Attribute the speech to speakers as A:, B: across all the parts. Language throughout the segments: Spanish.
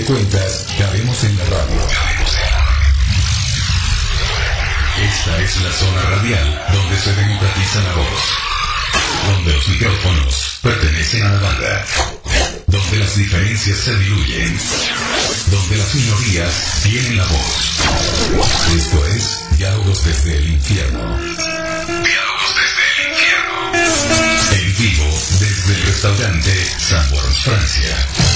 A: cuentas, cabemos en la radio. Esta es la zona radial donde se democratiza la voz, donde los micrófonos pertenecen a la banda, donde las diferencias se diluyen, donde las minorías tienen la voz. Esto es Diálogos desde el Infierno. Diálogos desde el Infierno. En vivo desde el restaurante Sanborns, Francia.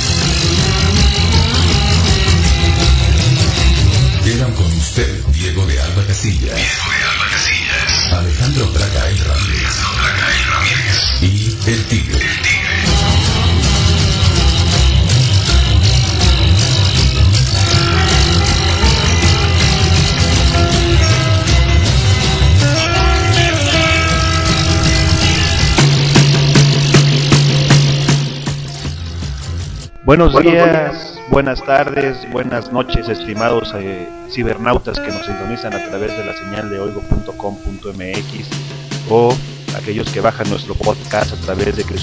A: Quedan con usted Diego de Alba Casillas, Alejandro Bragael Ramírez y El Tigre.
B: Buenos días, buenas tardes, buenas noches, estimados cibernautas que nos sintonizan a través de la señal de oigo.com.mx o aquellos que bajan nuestro podcast a través de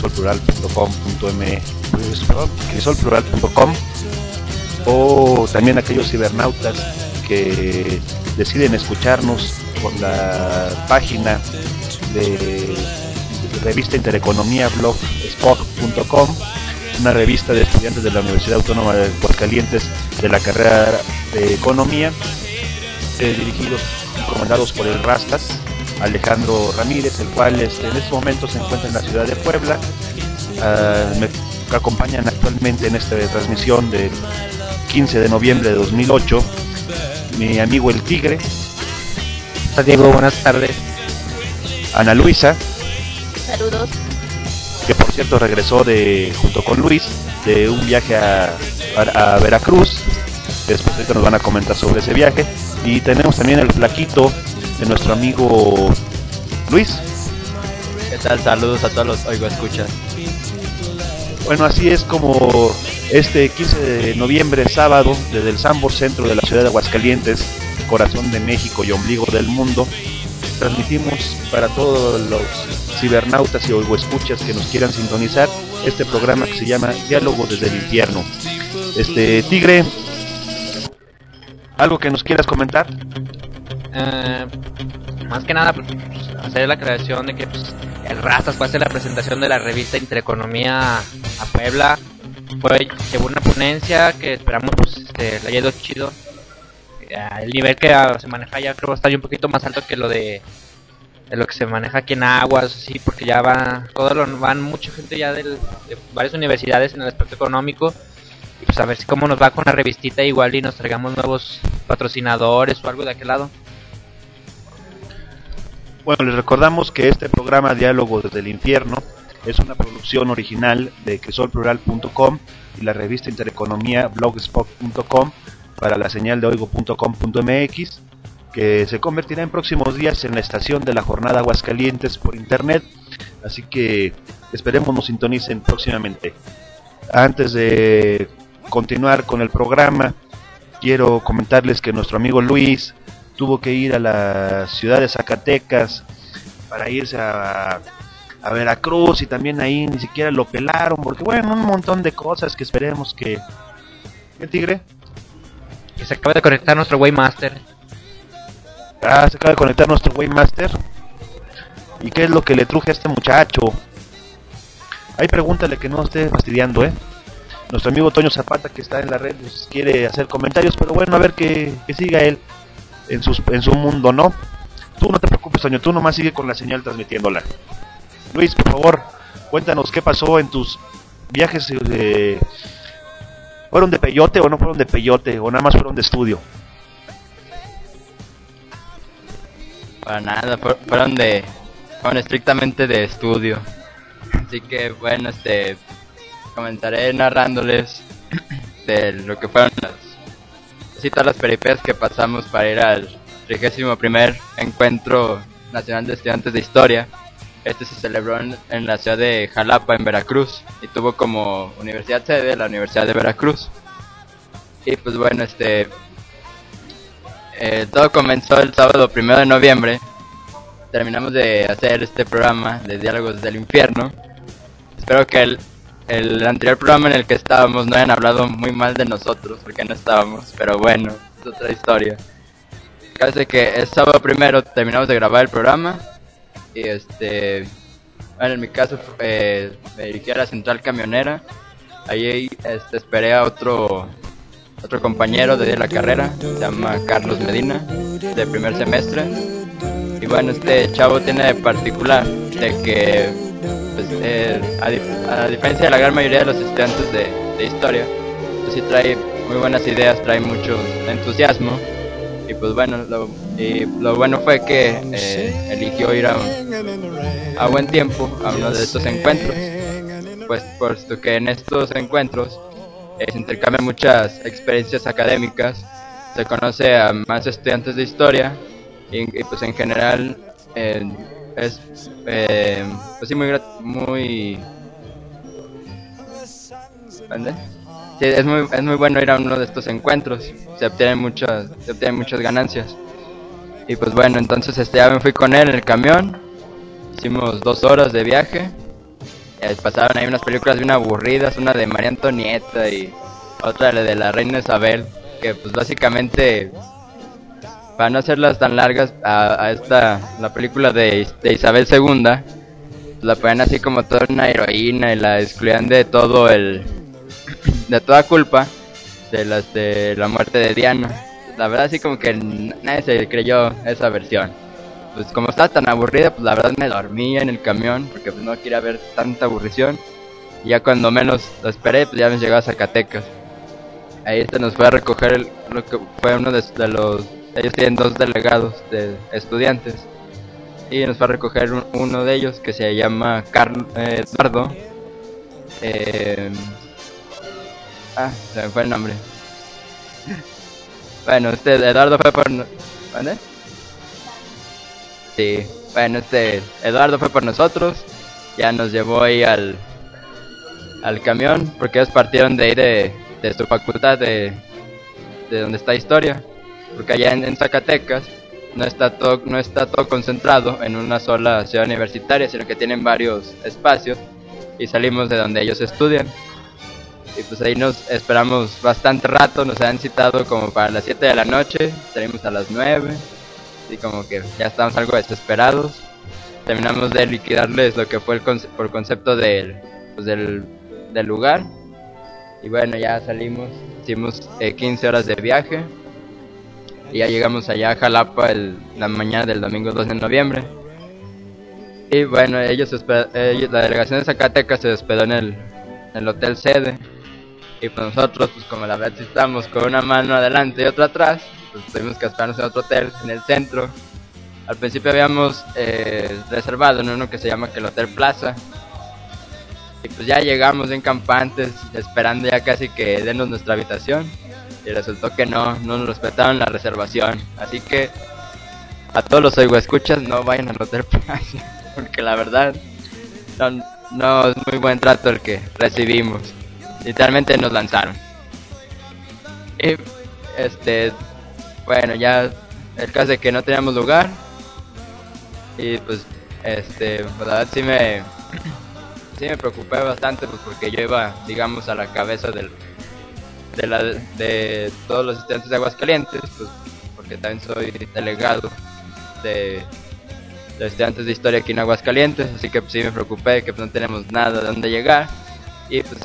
B: crisolplural.com o también aquellos cibernautas que deciden escucharnos por la página de revista Intereconomía blogspot.com, una revista de estudiantes de la Universidad Autónoma de Aguascalientes de la carrera de Economía, dirigidos y comandados por el Rastas, Alejandro Ramírez, el cual en este momento se encuentra en la ciudad de Puebla. Me acompañan actualmente en esta transmisión del 15 de noviembre de 2008 mi amigo El Tigre.
C: Hola Diego, buenas tardes.
B: Ana Luisa.
D: Saludos.
B: Que por cierto regresó junto con Luis de un viaje a Veracruz. Después ahorita nos van a comentar sobre ese viaje. Y tenemos también el flaquito de nuestro amigo Luis.
C: ¿Qué tal? Saludos a todos los Oigo Escuchas.
B: Bueno, así es como este 15 de noviembre, sábado, desde el Sanborns Centro de la ciudad de Aguascalientes, corazón de México y ombligo del mundo, transmitimos para todos los cibernautas y oigoescuchas que nos quieran sintonizar este programa que se llama Diálogos desde el Infierno. Tigre, ¿algo que nos quieras comentar?
C: Más que nada, pues, hacer la aclaración de que el Rastas fue a hacer la presentación de la revista Intereconomía a Puebla. Llevó una ponencia que esperamos le haya ido chido. El nivel que se maneja ya creo está un poquito más alto que lo de lo que se maneja aquí en Aguas, sí, porque ya van mucha gente ya de varias universidades en el aspecto económico. Y pues a ver cómo nos va con la revistita, igual y nos traigamos nuevos patrocinadores o algo de aquel lado.
B: Bueno, les recordamos que este programa Diálogos desde el Infierno es una producción original de crisolplural.com y la revista Intereconomía blogspot.com para la señal de oigo.com.mx, que se convertirá en próximos días en la estación de la jornada Aguascalientes por internet, así que esperemos nos sintonicen próximamente. Antes de continuar con el programa, quiero comentarles que nuestro amigo Luis tuvo que ir a la ciudad de Zacatecas para irse a Veracruz, y también ahí ni siquiera lo pelaron, porque bueno, un montón de cosas que esperemos que... ¿Qué, Tigre?
C: Que se acaba de conectar nuestro Waymaster.
B: Se acaba de conectar nuestro Waymaster. ¿Y qué es lo que le truje a este muchacho? Ahí pregúntale que no esté fastidiando, Nuestro amigo Toño Zapata, que está en la red, pues, quiere hacer comentarios, pero bueno, a ver que siga él en su mundo, ¿no? Tú no te preocupes, Toño, tú nomás sigue con la señal transmitiéndola. Luis, por favor, cuéntanos qué pasó en tus viajes. ¿Fueron de peyote o no fueron de peyote? ¿O nada más fueron de estudio?
E: Para nada, fueron estrictamente de estudio. Así que bueno, comenzaré narrándoles de lo que fueron todas las peripecias que pasamos para ir al 31º Encuentro Nacional de Estudiantes de Historia. Este se celebró en la ciudad de Jalapa, en Veracruz, y tuvo como universidad sede la Universidad de Veracruz. Y pues bueno, todo comenzó el sábado 1 de noviembre. Terminamos de hacer este programa de Diálogos del Infierno. Espero que el anterior programa en el que estábamos no hayan hablado muy mal de nosotros, porque no estábamos, pero bueno, es otra historia. Casi que el sábado primero terminamos de grabar el programa y bueno, en mi caso me dirigí a la central camionera. Ahí esperé a otro compañero de la carrera, se llama Carlos Medina, de primer semestre. Y bueno, este chavo tiene de particular de que, pues, a diferencia de la gran mayoría de los estudiantes de historia, pues sí trae muy buenas ideas, trae mucho entusiasmo. Y pues bueno, lo bueno fue que eligió ir a buen tiempo a uno de estos encuentros, pues puesto que en estos encuentros se intercambian muchas experiencias académicas, se conoce a más estudiantes de historia y pues en general es pues sí muy ¿dónde? Sí, es muy bueno ir a uno de estos encuentros, se obtienen muchas ganancias. Y pues bueno, entonces ya me fui con él en el camión, hicimos 2 horas de viaje, pasaron ahí unas películas bien aburridas, una de María Antonieta y otra de la Reina Isabel, que pues básicamente, para no hacerlas tan largas, la película de Isabel II, la ponían así como toda una heroína y la excluían de toda culpa de la muerte de Diana. La verdad así como que nadie se creyó esa versión. Pues como estaba tan aburrida, pues la verdad me dormía en el camión porque pues no quería ver tanta aburrición. Y ya cuando menos lo esperé, pues ya me llegaba a Zacatecas. Ahí nos fue a recoger lo que fue uno de los... Ellos tienen 2 delegados de estudiantes. Y nos fue a recoger uno de ellos que se llama Eduardo. Se me fue el nombre. Bueno, Eduardo fue por... ¿Dónde? Sí, bueno, Eduardo fue por nosotros. Ya nos llevó ahí al camión, porque ellos partieron de ahí de su facultad, de donde está historia. Porque allá en Zacatecas no está todo concentrado en una sola ciudad universitaria, sino que tienen varios espacios. Y salimos de donde ellos estudian. Y pues ahí nos esperamos bastante rato, nos han citado como para las 7 de la noche, salimos a las 9, y como que ya estamos algo desesperados. Terminamos de liquidarles lo que fue por concepto del lugar. Y bueno, ya salimos, hicimos 15 horas de viaje. Y ya llegamos allá a Jalapa la mañana del domingo 2 de noviembre. Y bueno, la delegación de Zacatecas se hospedó en el hotel sede. Y pues nosotros, pues como la verdad sí estábamos con una mano adelante y otra atrás, pues tuvimos que esperarnos en otro hotel, en el centro. Al principio habíamos reservado en uno que se llama el Hotel Plaza. Y pues ya llegamos en campantes, esperando ya casi que denos nuestra habitación. Y resultó que no nos respetaron la reservación. Así que a todos los oigoescuchas, no vayan al Hotel Plaza, porque la verdad no es muy buen trato el que recibimos. Literalmente nos lanzaron. Y bueno, ya el caso es que no teníamos lugar. Y pues la verdad sí me preocupé bastante, pues porque yo iba, digamos, a la cabeza de todos los estudiantes de Aguascalientes, pues porque también soy delegado de estudiantes de historia aquí en Aguascalientes, así que pues sí me preocupé que pues, no tenemos nada de dónde llegar. Y pues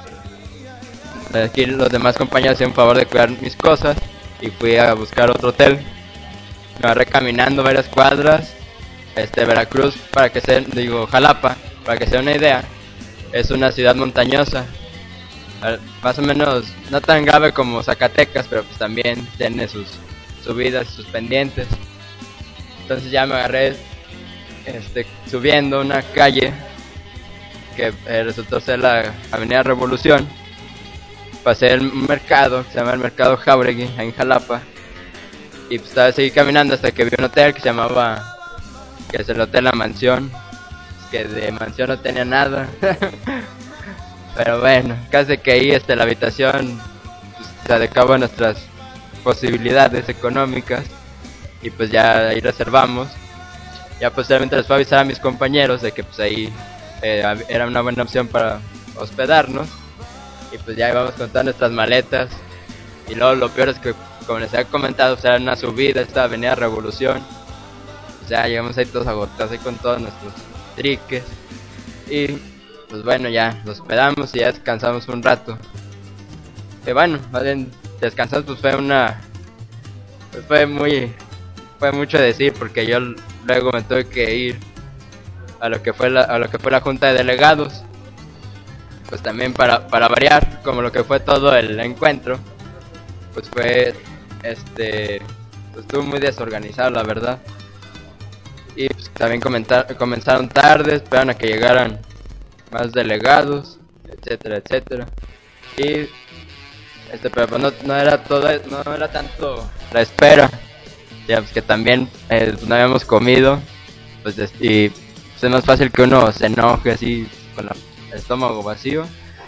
E: aquí los demás compañeros hicieron favor de cuidar mis cosas y fui a buscar otro hotel. Me agarré caminando varias cuadras. Veracruz, Jalapa, para que se den una idea, es una ciudad montañosa, más o menos no tan grave como Zacatecas, pero pues también tiene sus subidas y sus pendientes. Entonces ya me agarré subiendo una calle que resultó ser la Avenida Revolución. Pasé un mercado que se llama el Mercado Jauregui, en Jalapa, y pues seguí caminando hasta que vi un hotel que se llamaba, que es el Hotel La Mansión, que de mansión no tenía nada. Pero bueno, casi que ahí la habitación pues, se adecuaba a nuestras posibilidades económicas, y pues ya ahí reservamos. Ya posteriormente les fue a avisar a mis compañeros de que pues ahí era una buena opción para hospedarnos. Y pues ya íbamos con todas nuestras maletas. Y luego lo peor es que, como les había comentado, o sea, era una subida, esta avenida Revolución. O sea, llegamos ahí todos agotados ahí con todos nuestros triques. Y pues bueno, ya nos hospedamos y ya descansamos un rato. Y bueno, más bien descansamos, pues fue mucho decir, porque yo luego me tuve que ir a lo que fue la junta de delegados, pues también para variar, como lo que fue todo el encuentro, pues fue pues estuvo muy desorganizado, la verdad. Y pues también comenzaron tarde, esperaron a que llegaran más delegados, etcétera, etcétera. Y pero pues no era tanto la espera, ya pues que también no habíamos comido, pues y pues es más fácil que uno se enoje así con el estómago vacío.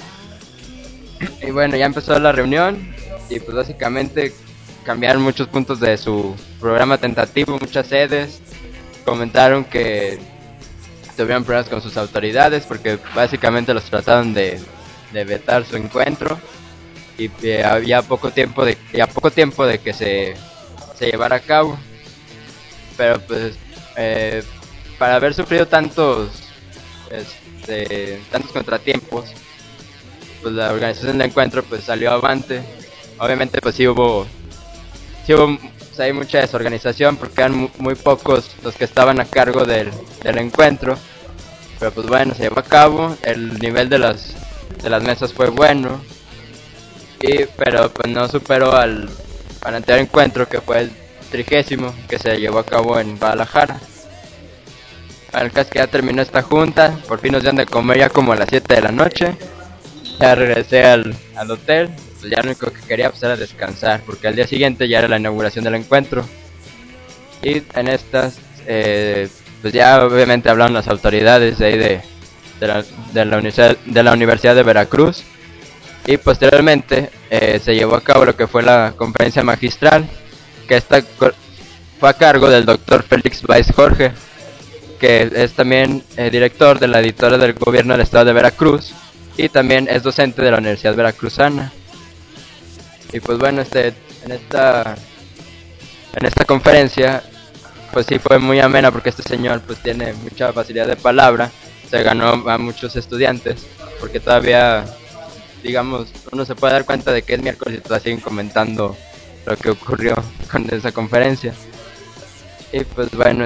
E: Y bueno, ya empezó la reunión y pues básicamente cambiaron muchos puntos de su programa tentativo, muchas sedes. Comentaron que tuvieron problemas con sus autoridades porque básicamente los trataron de vetar su encuentro. Y había poco tiempo de que se llevara a cabo, pero pues para haber sufrido tantos contratiempos, pues la organización del encuentro pues salió avante. Obviamente pues sí hubo pues, hay mucha desorganización porque eran muy pocos los que estaban a cargo del encuentro, pero pues bueno, se llevó a cabo. El nivel de las mesas fue bueno. Pero pues no superó al anterior encuentro, que fue el 30º, que se llevó a cabo en Guadalajara. El caso es que ya terminó esta junta, por fin nos dieron de comer ya como a las 7 de la noche. Ya regresé al hotel, pues ya lo único que quería pues era descansar, porque al día siguiente ya era la inauguración del encuentro. Y en estas, pues ya obviamente hablaron las autoridades de ahí de la Universidad de Veracruz. Y posteriormente se llevó a cabo lo que fue la conferencia magistral, que esta fue a cargo del doctor Félix Blais Jorge, que es también director de la editora del gobierno del estado de Veracruz y también es docente de la Universidad Veracruzana. Y pues bueno, en esta conferencia pues sí fue muy amena, porque este señor pues tiene mucha facilidad de palabra, se ganó a muchos estudiantes, porque todavía, digamos, uno se puede dar cuenta de que es miércoles y todavía siguen comentando lo que ocurrió con esa conferencia. Y pues bueno,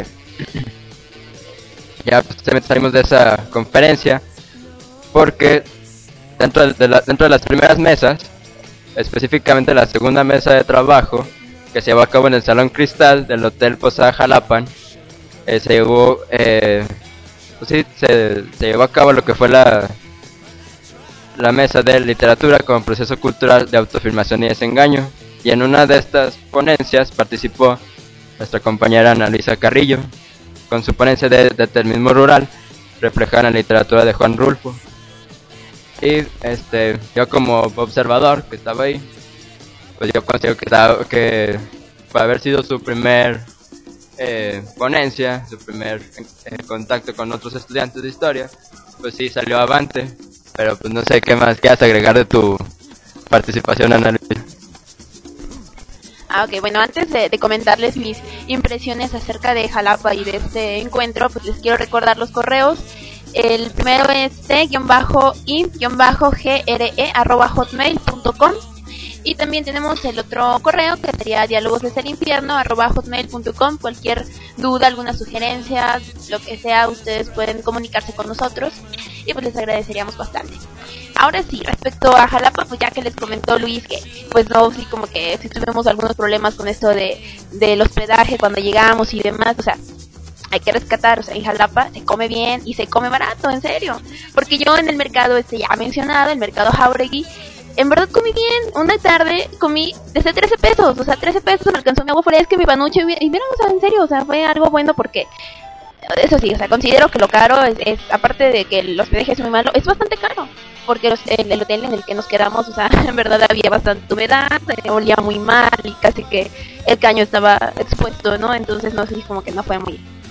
E: ya pues salimos de esa conferencia, porque dentro de las primeras mesas, específicamente la segunda mesa de trabajo, que se llevó a cabo en el Salón Cristal del Hotel Posada Jalapan, se llevó a cabo lo que fue la mesa de literatura como proceso cultural de autoafirmación y desengaño, y en una de estas ponencias participó nuestra compañera Ana Luisa Carrillo con su ponencia de determinismo rural reflejada en la literatura de Juan Rulfo. Y yo como observador que estaba ahí, pues yo considero que para haber sido su primer ponencia, su primer contacto con otros estudiantes de historia, pues sí salió avante. Pero pues no sé qué más quieras agregar de tu participación, Ana Luisa.
D: Ok, bueno, antes de comentarles mis impresiones acerca de Jalapa y de este encuentro, pues les quiero recordar los correos. El primero es t-i-gre@hotmail.com. Y también tenemos el otro correo, que sería dialogosdesdeinfierno@hotmail.com. Cualquier duda, alguna sugerencia, lo que sea, ustedes pueden comunicarse con nosotros y pues les agradeceríamos bastante. Ahora sí, respecto a Jalapa, pues ya que les comentó Luis que pues no, sí, como que sí tuvimos algunos problemas con esto del hospedaje cuando llegamos y demás, o sea, hay que rescatar, o sea, en Jalapa se come bien y se come barato, en serio, porque yo en el mercado ya mencionado, el mercado Jauregui, en verdad comí bien. Una tarde comí desde 13 pesos, o sea, 13 pesos me alcanzó mi agua fresca, mi panuche, y miren, o sea, en serio, o sea, fue algo bueno, porque eso sí, o sea, considero que lo caro es aparte de que el hospedaje es muy malo, es bastante caro, porque el hotel en el que nos quedamos, o sea, en verdad había bastante humedad, olía muy mal y casi que el caño estaba expuesto, ¿no? Entonces no sé, como que no fue muy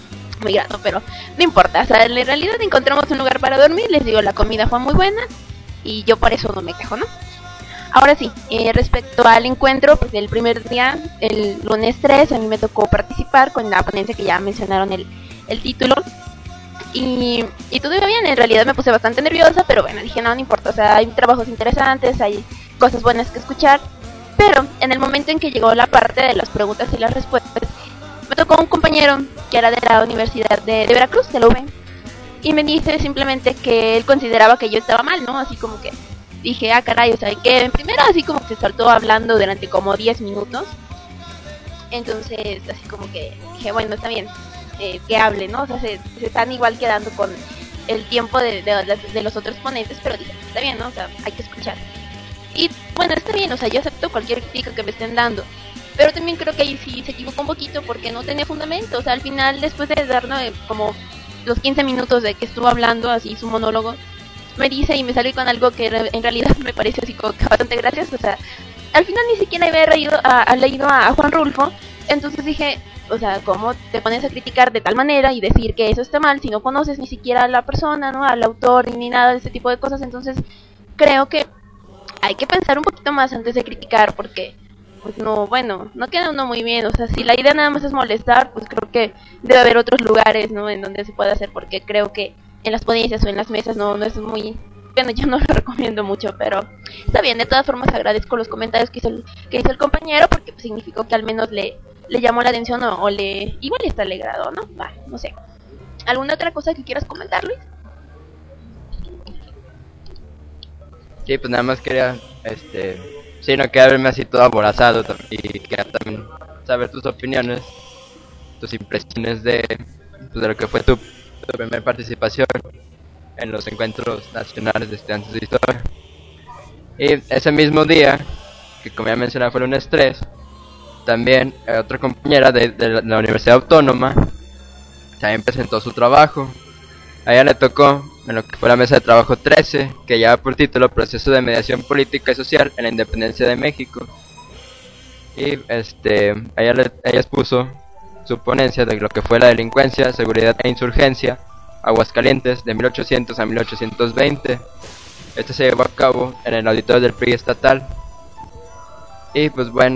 D: muy grato, pero no importa. O sea, en realidad encontramos un lugar para dormir, les digo, la comida fue muy buena y yo por eso no me quejo, ¿no? Ahora sí, respecto al encuentro, pues el primer día, el lunes 3, a mí me tocó participar con la ponencia que ya mencionaron el título. Y todo iba bien, en realidad me puse bastante nerviosa, pero bueno, dije no importa, o sea, hay trabajos interesantes, hay cosas buenas que escuchar. Pero en el momento en que llegó la parte de las preguntas y las respuestas, me tocó un compañero que era de la Universidad de Veracruz, de la UV, y me dice simplemente que él consideraba que yo estaba mal, ¿no? Así como que dije, ah caray, o sea, que en primero así como que se saltó hablando durante como 10 minutos. Entonces así como que dije, bueno, está bien, que hable, ¿no? O sea, se están igual quedando con el tiempo de los otros ponentes, pero dije, está bien, ¿no? O sea, hay que escuchar. Y bueno, está bien, o sea, yo acepto cualquier crítica que me estén dando, pero también creo que ahí sí se equivocó un poquito porque no tenía fundamento. O sea, al final, después de darnos como los 15 minutos de que estuvo hablando, así su monólogo, me dice y me salió con algo que en realidad me pareció así como que bastante gracioso. O sea, al final ni siquiera había leído a Juan Rulfo, entonces dije, o sea, ¿cómo te pones a criticar de tal manera y decir que eso está mal si no conoces ni siquiera a la persona, ¿no? Al autor ni nada de ese tipo de cosas? Entonces creo que hay que pensar un poquito más antes de criticar, porque pues no, bueno, no queda uno muy bien. O sea, si la idea nada más es molestar, pues creo que debe haber otros lugares, ¿no? En donde se puede hacer, porque creo que en las ponencias o en las mesas no es muy... Bueno, yo no lo recomiendo mucho, pero está bien. De todas formas agradezco los comentarios que hizo el compañero, porque pues, significó que al menos le llamó la atención o le... Igual está alegrado, ¿no? Va, no sé. ¿Alguna otra cosa que quieras comentar, Luis?
E: Sí, pues nada más quería, sí, no quería verme así todo aborazado y quería también saber tus opiniones, tus impresiones pues, de lo que fue tu primera participación en los encuentros nacionales de estudiantes de historia. Y ese mismo día, que como ya mencionaba fue el lunes 3, también otra compañera de la Universidad Autónoma también presentó su trabajo. A ella le tocó en lo que fue la mesa de trabajo 13, que lleva por título Proceso de Mediación Política y Social en la Independencia de México. Y ella expuso su ponencia de lo que fue la delincuencia, seguridad e insurgencia, Aguascalientes, de 1800 a 1820. Este se llevó a cabo en el auditorio del PRI estatal. Y pues bueno,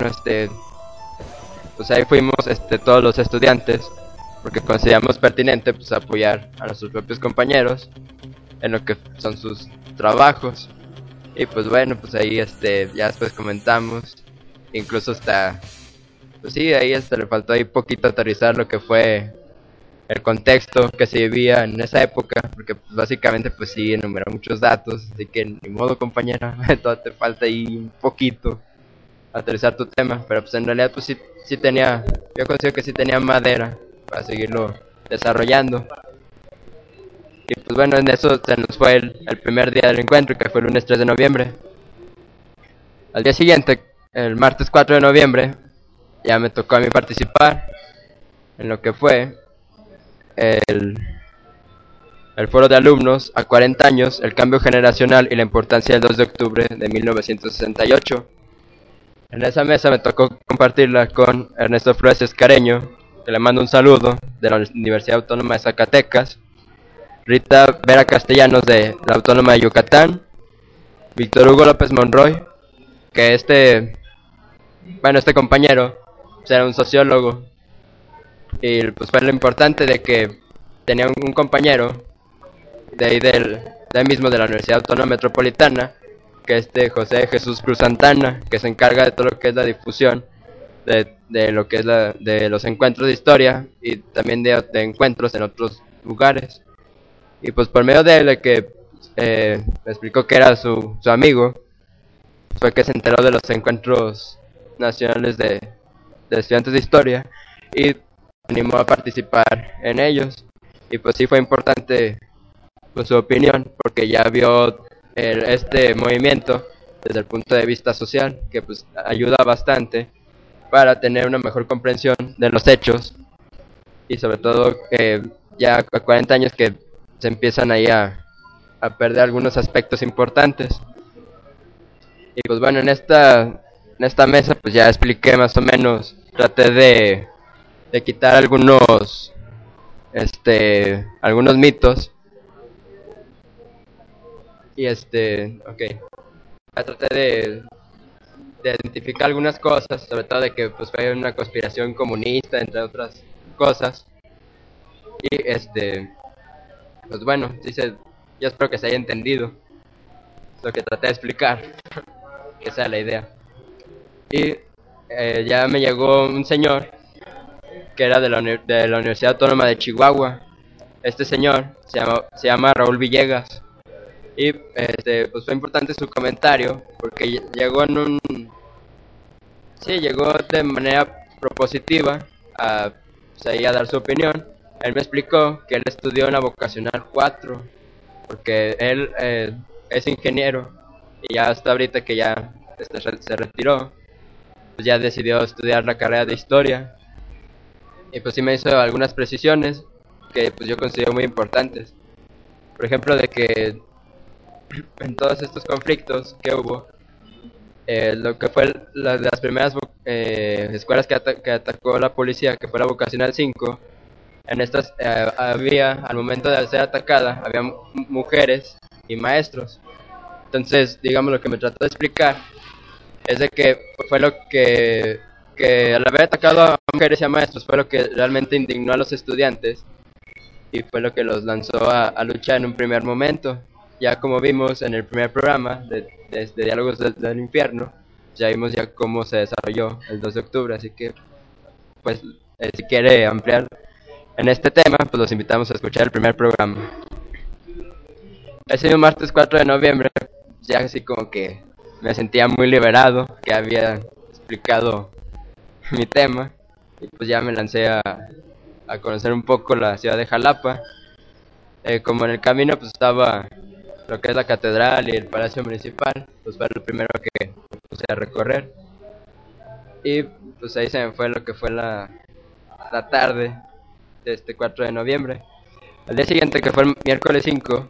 E: pues ahí fuimos todos los estudiantes, porque consideramos pertinente pues apoyar a nuestros propios compañeros en lo que son sus trabajos. Y pues bueno, pues ahí ya después comentamos, incluso pues sí, ahí le faltó ahí poquito aterrizar lo que fue el contexto que se vivía en esa época, porque pues, básicamente pues sí enumeró muchos datos, así que ni modo compañera, todo te falta ahí un poquito aterrizar tu tema, pero pues en realidad pues sí tenía, yo considero que sí tenía madera para seguirlo desarrollando. Y pues bueno, en eso se nos fue el primer día del encuentro, que fue el lunes 3 de noviembre. Al día siguiente, el martes 4 de noviembre, ya me tocó a mí participar en lo que fue el foro de alumnos a 40 años, el cambio generacional y la importancia del 2 de octubre de 1968. En esa mesa me tocó compartirla con Ernesto Flores Escareño, que le mando un saludo, de la Universidad Autónoma de Zacatecas, Rita Vera Castellanos de la Autónoma de Yucatán, Víctor Hugo López Monroy, que este compañero pues, era un sociólogo, y pues fue lo importante de que tenía un compañero de ahí mismo de la Universidad Autónoma Metropolitana, que es José Jesús Cruz Santana, que se encarga de todo lo que es la difusión de lo que es de los encuentros de historia y también de encuentros en otros lugares. Y pues por medio de él, que me explicó que era su amigo, fue que se enteró de los encuentros nacionales de estudiantes de historia y animó a participar en ellos. Y pues sí fue importante pues, su opinión, porque ya vio este movimiento desde el punto de vista social, que pues ayuda bastante para tener una mejor comprensión de los hechos, y sobre todo ya a 40 años que se empiezan ahí a perder algunos aspectos importantes. Y pues bueno, en esta mesa pues ya expliqué más o menos, traté de quitar algunos algunos mitos. Y ok, ya traté de identificar algunas cosas, sobre todo de que pues fue una conspiración comunista, entre otras cosas. Y pues bueno, yo espero que se haya entendido lo que traté de explicar, que sea la idea. Y ya me llegó un señor que era de la Universidad Autónoma de Chihuahua. Este señor se llama Raúl Villegas. Y pues fue importante su comentario porque llegó llegó de manera propositiva pues, ahí a dar su opinión. Él me explicó que él estudió en la vocacional 4 porque él es ingeniero y ya hasta ahorita que ya se retiró, pues ya decidió estudiar la carrera de historia. Y pues sí me hizo algunas precisiones que pues yo considero muy importantes. Por ejemplo, de que en todos estos conflictos que hubo, lo que fue de las primeras escuelas que atacó la policía, que fue la vocacional 5, en estas había, al momento de ser atacada, había mujeres y maestros. Entonces, digamos, lo que me trató de explicar es de que fue lo que al haber atacado a mujeres y a maestros fue lo que realmente indignó a los estudiantes y fue lo que los lanzó a luchar en un primer momento. Ya como vimos en el primer programa de Diálogos del Infierno, ya vimos ya cómo se desarrolló el 2 de octubre, así que pues si quiere ampliar en este tema, pues los invitamos a escuchar el primer programa. Ese martes 4 de noviembre, ya así como que me sentía muy liberado, que había explicado mi tema, y pues ya me lancé a conocer un poco la ciudad de Jalapa. Como en el camino pues estaba lo que es la catedral y el palacio municipal, pues fue lo primero que puse a recorrer. Y pues ahí se me fue lo que fue la tarde de este 4 de noviembre. Al día siguiente, que fue el miércoles 5,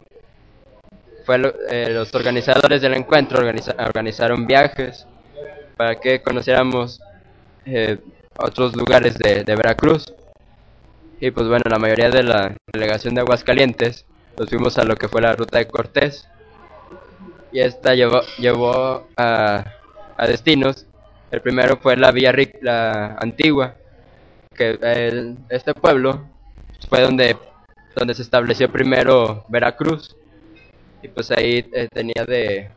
E: los organizadores del encuentro organizaron viajes para que conociéramos otros lugares de Veracruz. Y pues bueno, la mayoría de la delegación de Aguascalientes nos fuimos a lo que fue la ruta de Cortés. Y esta llevó a destinos. El primero fue la Villa la Antigua, que este pueblo fue donde se estableció primero Veracruz. Y pues ahí tenía de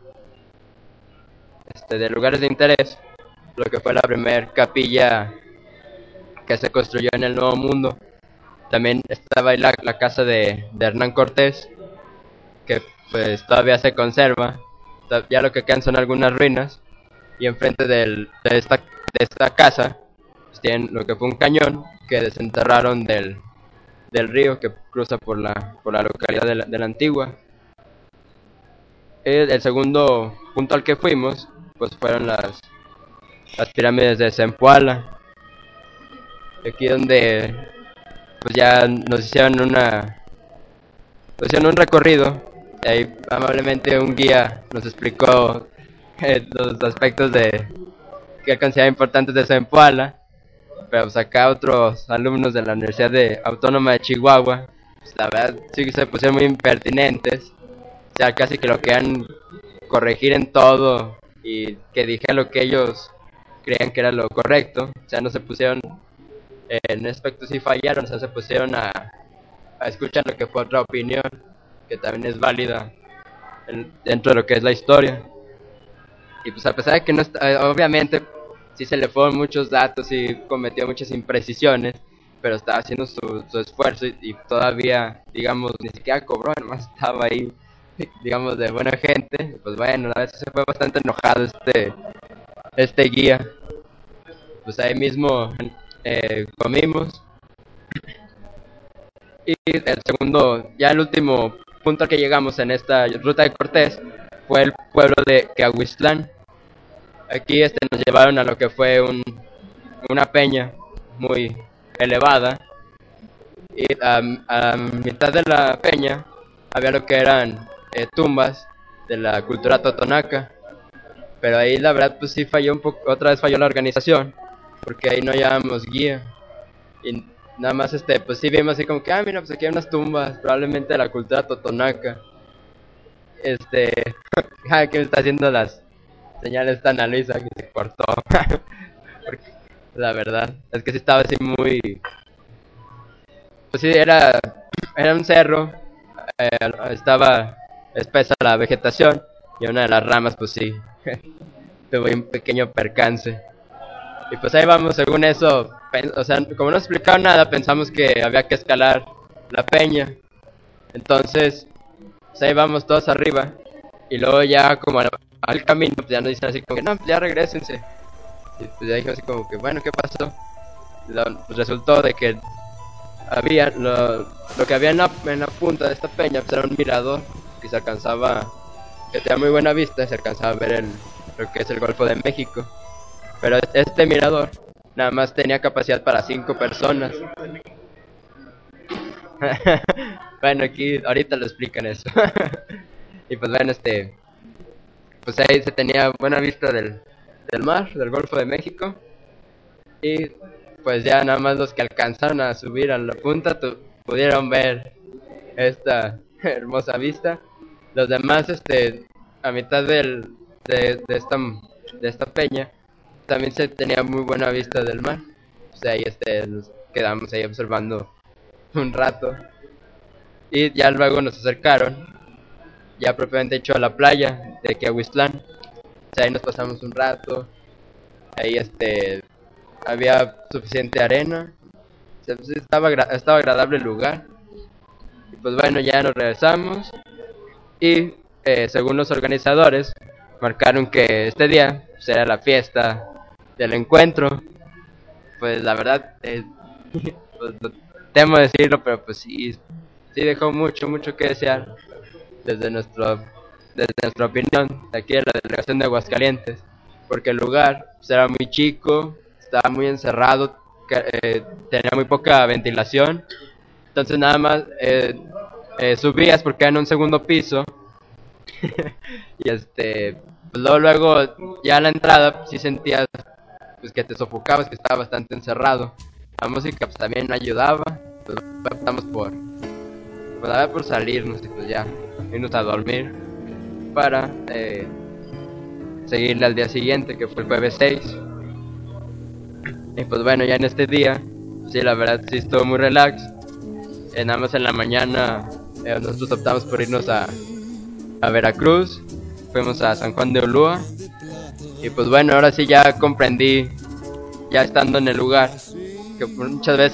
E: lugares de interés lo que fue la primera capilla que se construyó en el Nuevo Mundo. También estaba ahí la casa de Hernán Cortés, que pues todavía se conserva. Ya lo que quedan son algunas ruinas. Y enfrente de esta casa pues tienen lo que fue un cañón que desenterraron del río que cruza por la localidad de la Antigua. El segundo punto al que fuimos pues fueron las pirámides de Zempoala. Aquí donde pues ya nos hicieron un recorrido. Ahí amablemente un guía nos explicó los aspectos que consideraba importantes de Zempoala. Pero pues acá otros alumnos de la Universidad Autónoma de Chihuahua, pues la verdad sí que se pusieron muy impertinentes. O sea, casi que lo querían corregir en todo y que dijera lo que ellos creían que era lo correcto. O sea, no se pusieron, en aspecto sí fallaron, o sea, se pusieron a escuchar lo que fue otra opinión, que también es válida dentro de lo que es la historia. Y pues a pesar de que no está, obviamente sí se le fueron muchos datos y cometió muchas imprecisiones, pero estaba haciendo su esfuerzo y todavía, digamos, ni siquiera cobró, nomás estaba ahí, digamos, de buena gente. Pues bueno, a veces se fue bastante enojado este guía. Pues ahí mismo comimos. Y el último punto al que llegamos en esta ruta de Cortés fue el pueblo de Queahuiztlán. Aquí nos llevaron a lo que fue una peña muy elevada. Y a mitad de la peña había lo que eran tumbas de la cultura totonaca. Pero ahí la verdad pues sí falló un poco, otra vez falló la organización, porque ahí no llevábamos guía. Y nada más pues sí vimos así como que, mira, pues aquí hay unas tumbas, probablemente de la cultura totonaca. Que me está haciendo las señales tan a Luisa que se cortó. Porque, la verdad, es que sí estaba así muy... Pues sí, era un cerro, estaba espesa la vegetación y una de las ramas pues sí, tuvo un pequeño percance. Y pues ahí vamos, según eso, o sea, como no explicaron nada, pensamos que había que escalar la peña. Entonces, pues ahí vamos todos arriba. Y luego ya como al camino, pues ya nos dicen así como que no, pues ya regrésense. Y pues ya dijimos así como que bueno, ¿qué pasó? Pues resultó de que había, lo que había en la punta de esta peña, pues era un mirador que se alcanzaba, que tenía muy buena vista, se alcanzaba a ver lo que es el Golfo de México. Pero este mirador nada más tenía capacidad para 5 personas. Bueno, aquí ahorita lo explican eso. Y pues bueno, pues ahí se tenía buena vista del mar, del Golfo de México. Y pues ya nada más los que alcanzaron a subir a la punta pudieron ver esta hermosa vista. Los demás, a mitad de esta peña, también se tenía muy buena vista del mar. O sea, ahí nos quedamos ahí observando un rato. Y ya luego nos acercaron, ya propiamente hecho, a la playa de Quiahuiztlán. O sea, ahí nos pasamos un rato. Ahí había suficiente arena. O sea, pues, estaba agradable el lugar. Y pues bueno, ya nos regresamos. Y según los organizadores, marcaron que este día pues, era la fiesta del encuentro. Pues la verdad, pues, temo decirlo, pero pues sí dejó mucho que desear desde nuestra opinión de aquí de la delegación de Aguascalientes, porque el lugar pues, era muy chico, estaba muy encerrado, tenía muy poca ventilación. Entonces nada más subías porque era en un segundo piso. Y pues luego ya a la entrada sí sentías pues que te sofocabas, que estaba bastante encerrado. La música pues también ayudaba. Pues optamos por salirnos y pues ya irnos a dormir para seguirle al día siguiente, que fue el jueves 6. Y pues bueno, ya en este día sí, la verdad sí estuvo muy relax. Nada más en la mañana nosotros optamos por irnos a Veracruz. Fuimos a San Juan de Ulúa. Y pues bueno, ahora sí ya comprendí, ya estando en el lugar, que muchas veces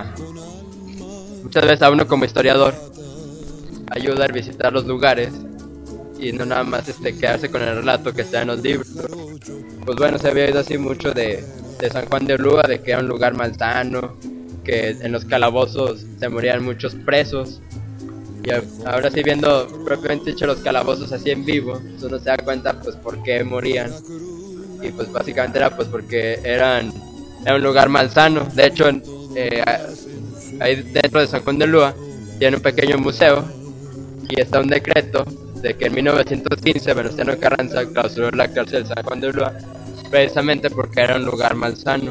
E: a uno como historiador, ayuda a visitar los lugares y no nada más quedarse con el relato que está en los libros. Pues bueno, se había oído así mucho de San Juan de Ulúa, de que era un lugar malsano, que en los calabozos se morían muchos presos. Y ahora sí, viendo propiamente dicho los calabozos así en vivo, pues uno se da cuenta pues por qué morían. Y pues básicamente era pues porque era un lugar malsano. De hecho, ahí dentro de San Juan de Ulúa tiene un pequeño museo y está un decreto de que en 1915 Venustiano Carranza clausuró la cárcel de San Juan de Ulúa precisamente porque era un lugar malsano.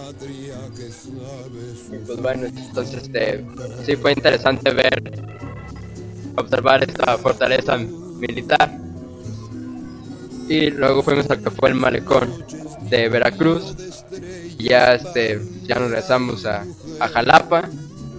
E: Y pues bueno, entonces sí fue interesante observar esta fortaleza militar. Y luego fuimos al que fue el malecón de Veracruz. Y ya nos regresamos a Jalapa.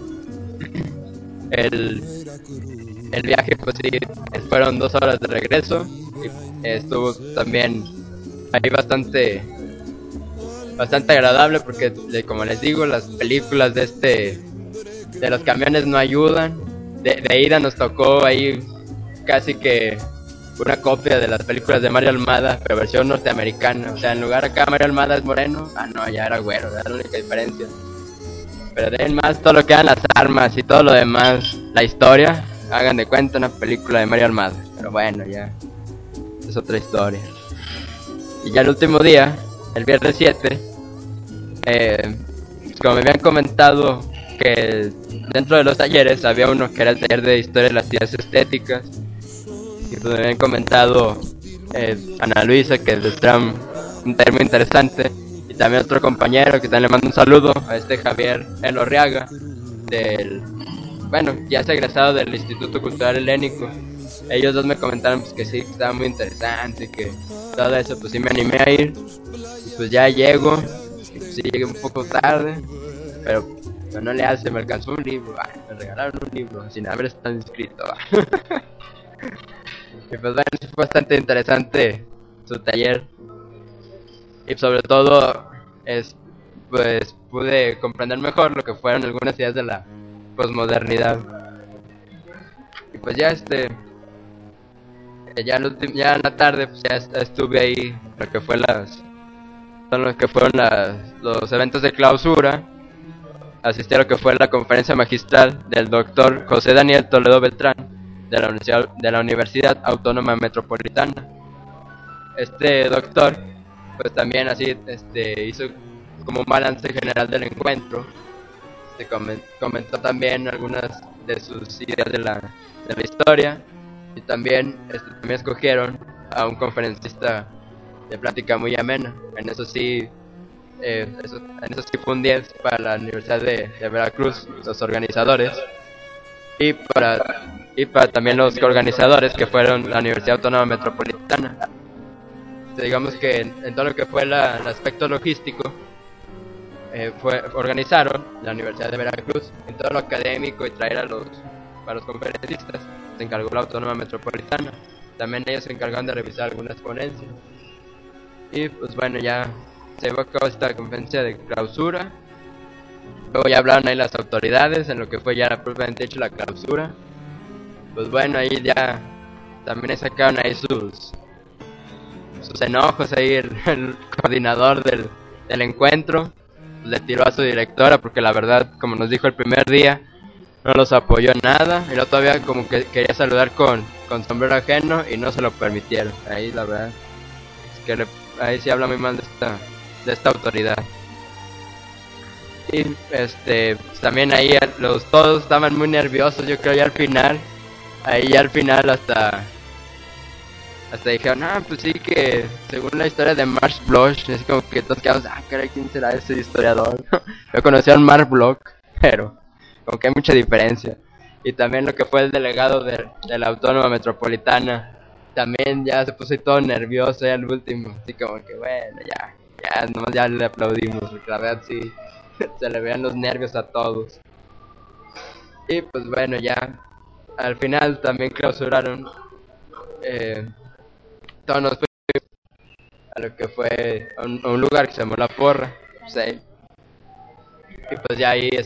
E: El viaje pues sí, fueron 2 horas de regreso. Y estuvo también ahí bastante agradable porque como les digo, las películas de los camiones no ayudan. De ida nos tocó ahí casi que una copia de las películas de Mario Almada, pero versión norteamericana. O sea, en lugar acá Mario Almada es moreno, no, allá era güero, era la única diferencia. Pero de más todo lo que eran las armas y todo lo demás, la historia, hagan de cuenta una película de Mario Almada. Pero bueno, ya es otra historia. Y ya el último día, el viernes 7, como me habían comentado que dentro de los talleres había uno que era el taller de historia de las ideas estéticas, y pues me habían comentado Ana Luisa que era un taller muy interesante, y también otro compañero que también le mando un saludo a Javier Elorriaga, bueno, ya es egresado del Instituto Cultural Helénico. Ellos dos me comentaron pues que sí, que estaba muy interesante, que todo eso, pues sí me animé a ir. Y pues ya llego, y pues sí llegué un poco tarde, pero no le hace, me alcanzó un libro, me regalaron un libro sin haber estado inscrito. Y pues bueno, fue bastante interesante su taller. Y sobre todo, pues pude comprender mejor lo que fueron algunas ideas de la posmodernidad. Y pues ya ya en la tarde pues ya estuve ahí lo que fueron los eventos de clausura. Asistí a lo que fue la conferencia magistral del doctor José Daniel Toledo Beltrán de la Universidad Autónoma Metropolitana. Este doctor pues también así hizo como un balance general del encuentro. Comentó también algunas de sus ideas de la historia, y también escogieron a un conferencista de plática muy amena. En eso sí fue un 10 para la Universidad de Veracruz, los organizadores, y para también los organizadores que fueron la Universidad Autónoma Metropolitana. Digamos que en todo lo que fue el aspecto logístico, organizaron la Universidad de Veracruz. En todo lo académico y traer para los conferencistas se encargó la Autónoma Metropolitana. También ellos se encargaron de revisar algunas ponencias. Y pues bueno, ya se llevó a cabo esta conferencia de clausura. Luego ya hablaron ahí las autoridades en lo que fue ya propiamente hecho la clausura. Pues bueno, ahí ya también sacaron ahí sus enojos. Ahí el coordinador del encuentro le tiró a su directora porque la verdad, como nos dijo el primer día, no los apoyó en nada, y luego todavía como que quería saludar con sombrero ajeno y no se lo permitieron. Ahí la verdad es que ahí sí habla muy mal de esta autoridad. Y también ahí todos estaban muy nerviosos, yo creo, ya al final hasta dijeron, pues sí, que según la historia de Marx Bloch, es como que todos quedamos, caray, ¿quién será ese historiador? Yo conocí a Marx Bloch, pero como que hay mucha diferencia. Y también lo que fue el delegado de la Autónoma Metropolitana, también ya se puso todo nervioso ya al último, así como que bueno, nomás ya le aplaudimos, porque la verdad sí, se le veían los nervios a todos. Y pues bueno, ya al final también clausuraron, todos nos fuimos a lo que fue a un lugar que se llamó La Porra, sí. Y pues ya ahí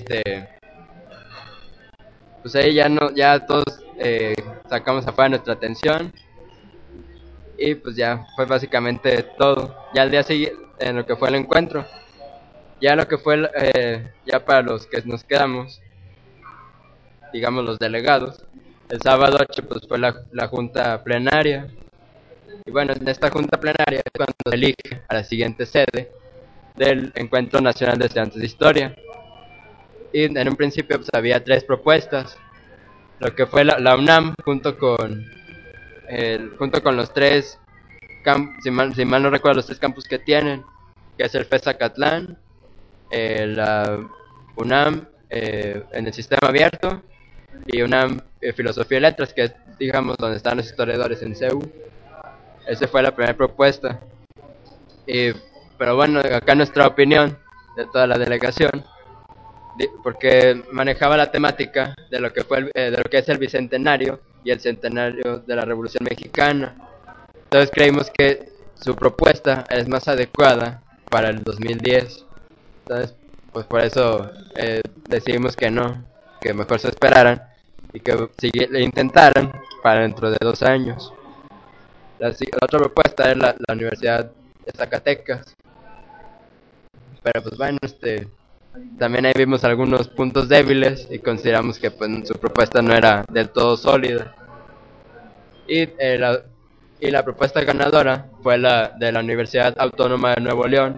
E: pues ahí ya todos sacamos afuera nuestra atención, y pues ya fue básicamente todo. Ya al día siguiente, en lo que fue el encuentro, ya lo que fue ya para los que nos quedamos, digamos los delegados, el sábado 8 pues fue la junta plenaria. Y bueno, en esta junta plenaria es cuando se elige a la siguiente sede del Encuentro Nacional de Estudiantes de Historia. Y en un principio pues había 3 propuestas. Lo que fue la UNAM junto con los 3 si mal no recuerdo, los 3 campus que tienen, que es el FES Zacatlán, la UNAM en el sistema abierto, y UNAM Filosofía y Letras, que es, digamos, donde están los historiadores en CEU. Esa fue la primera propuesta. Pero bueno, acá nuestra opinión de toda la delegación, porque manejaba la temática de lo que fue de lo que es el bicentenario y el centenario de la Revolución Mexicana. Entonces creímos que su propuesta es más adecuada para el 2010. Entonces, pues por eso decidimos que no, que mejor se esperaran y que intentaran para dentro de 2 años. La otra propuesta es la Universidad de Zacatecas. Pero pues bueno, también ahí vimos algunos puntos débiles y consideramos que pues su propuesta no era del todo sólida. Y la propuesta ganadora fue la de la Universidad Autónoma de Nuevo León,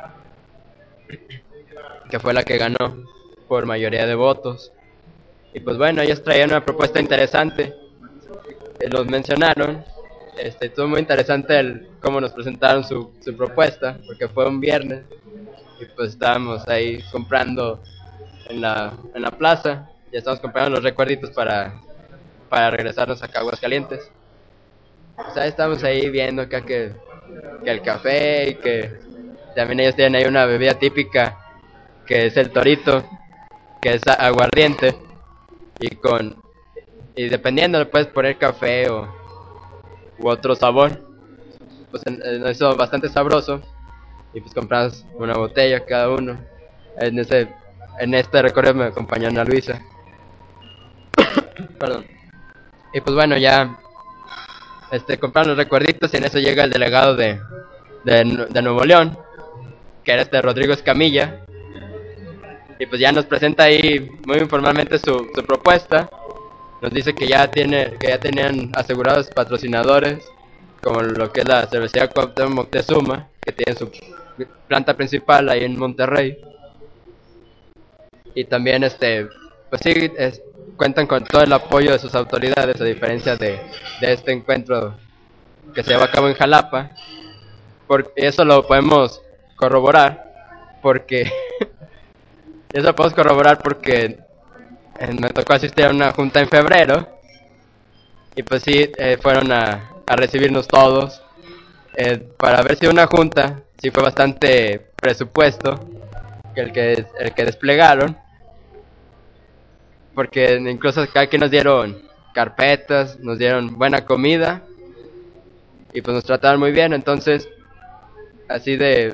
E: que fue la que ganó por mayoría de votos. Y pues bueno, ellos traían una propuesta interesante. Los mencionaron, estuvo muy interesante cómo nos presentaron su propuesta, porque fue un viernes y pues estábamos ahí comprando en la plaza, ya estamos comprando los recuerditos para regresarnos acá a Aguascalientes. Pues ahí estamos ahí viendo acá que el café y que también ellos tienen ahí una bebida típica que es el torito, que es aguardiente y dependiendo le puedes poner café u otro sabor. Pues nos hizo bastante sabroso y pues compramos una botella cada uno. En este recorrido me acompañó Ana Luisa. Perdón. Y pues bueno, ya compraron los recuerditos y en eso llega el delegado de Nuevo León, que era Rodrigo Escamilla, y pues ya nos presenta ahí muy informalmente su propuesta. Nos dice que ya tenían asegurados patrocinadores, como lo que es la Cervecería Cuauhtémoc Moctezuma, que tiene su planta principal ahí en Monterrey. Y también pues sí, cuentan con todo el apoyo de sus autoridades, a diferencia de este encuentro que se lleva a cabo en Jalapa. Porque eso lo podemos corroborar, porque me tocó asistir a una junta en febrero y pues sí, fueron a recibirnos todos para ver si una junta, sí fue bastante presupuesto el que desplegaron, porque incluso cada quien nos dieron carpetas, nos dieron buena comida y pues nos trataron muy bien. Entonces así de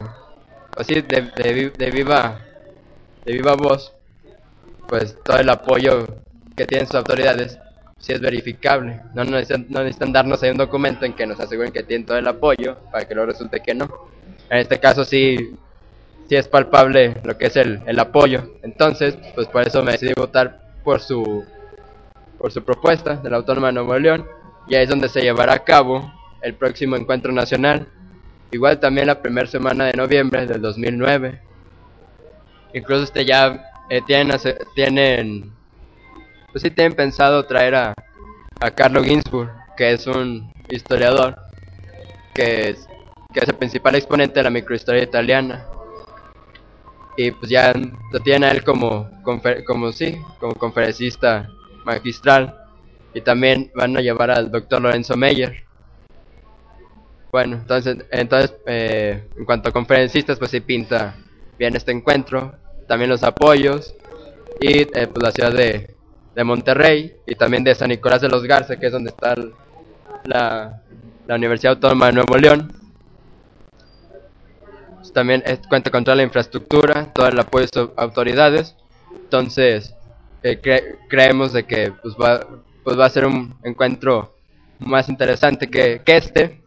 E: viva voz, pues todo el apoyo que tienen sus autoridades sí es verificable. No necesitan darnos ahí un documento en que nos aseguren que tienen todo el apoyo para que luego resulte que no. En este caso sí es palpable lo que es el apoyo. Entonces, pues por eso me decidí votar por su propuesta de la Autónoma de Nuevo León, y ahí es donde se llevará a cabo el próximo encuentro nacional, igual también la primera semana de noviembre del 2009. Incluso ya tienen pensado traer a Carlo Ginzburg, que es un historiador que es el principal exponente de la microhistoria italiana, y pues ya lo tienen a él como conferencista magistral, y también van a llevar al doctor Lorenzo Meyer. Bueno, entonces en cuanto a conferencistas, pues sí pinta bien este encuentro, también los apoyos, y pues la ciudad de Monterrey, y también de San Nicolás de los Garza, que es donde está la Universidad Autónoma de Nuevo León. Pues también cuenta con toda la infraestructura, todo el apoyo de sus autoridades. Entonces creemos de que pues va a ser un encuentro más interesante que este.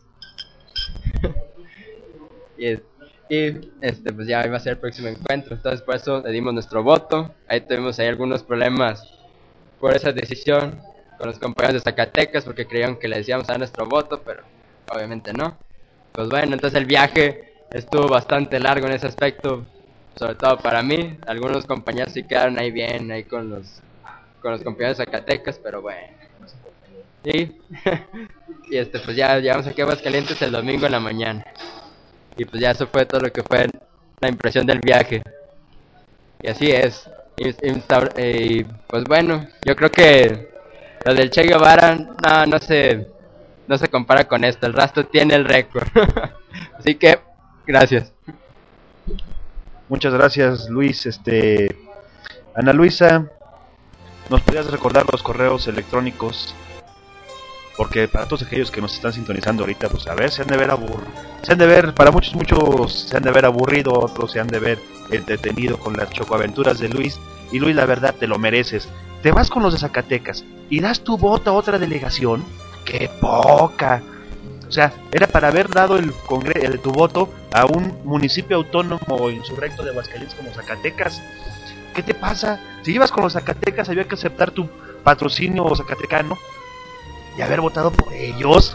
E: y pues ya iba a ser el próximo encuentro. Entonces por eso le dimos nuestro voto. Ahí tuvimos algunos problemas por esa decisión con los compañeros de Zacatecas, porque creían que le decíamos a nuestro voto, pero obviamente no. Pues bueno, entonces el viaje estuvo bastante largo en ese aspecto, sobre todo para mí. Algunos compañeros sí quedaron ahí bien, ahí con los compañeros de Zacatecas, pero bueno. Y pues ya llegamos aquí a Aguascalientes el domingo en la mañana. Y pues ya eso fue todo lo que fue la impresión del viaje. Y así es. Y pues bueno, yo creo que lo del Che Guevara no se compara con esto. El Rastro tiene el récord. Así que gracias.
B: Muchas gracias, Luis. Ana Luisa, ¿nos podrías recordar los correos electrónicos? Porque para todos aquellos que nos están sintonizando ahorita, pues a ver, se han de ver para muchos se han de ver aburrido, otros se han de ver entretenido con las chocoaventuras de Luis. Y Luis, la verdad, te lo mereces. Te vas con los de Zacatecas y das tu voto a otra delegación. ¡Qué poca! O sea, era para haber dado tu voto a un municipio autónomo insurrecto de Aguascalientes como Zacatecas. ¿Qué te pasa? Si ibas con los Zacatecas, había que aceptar tu patrocinio zacatecano y haber votado por ellos.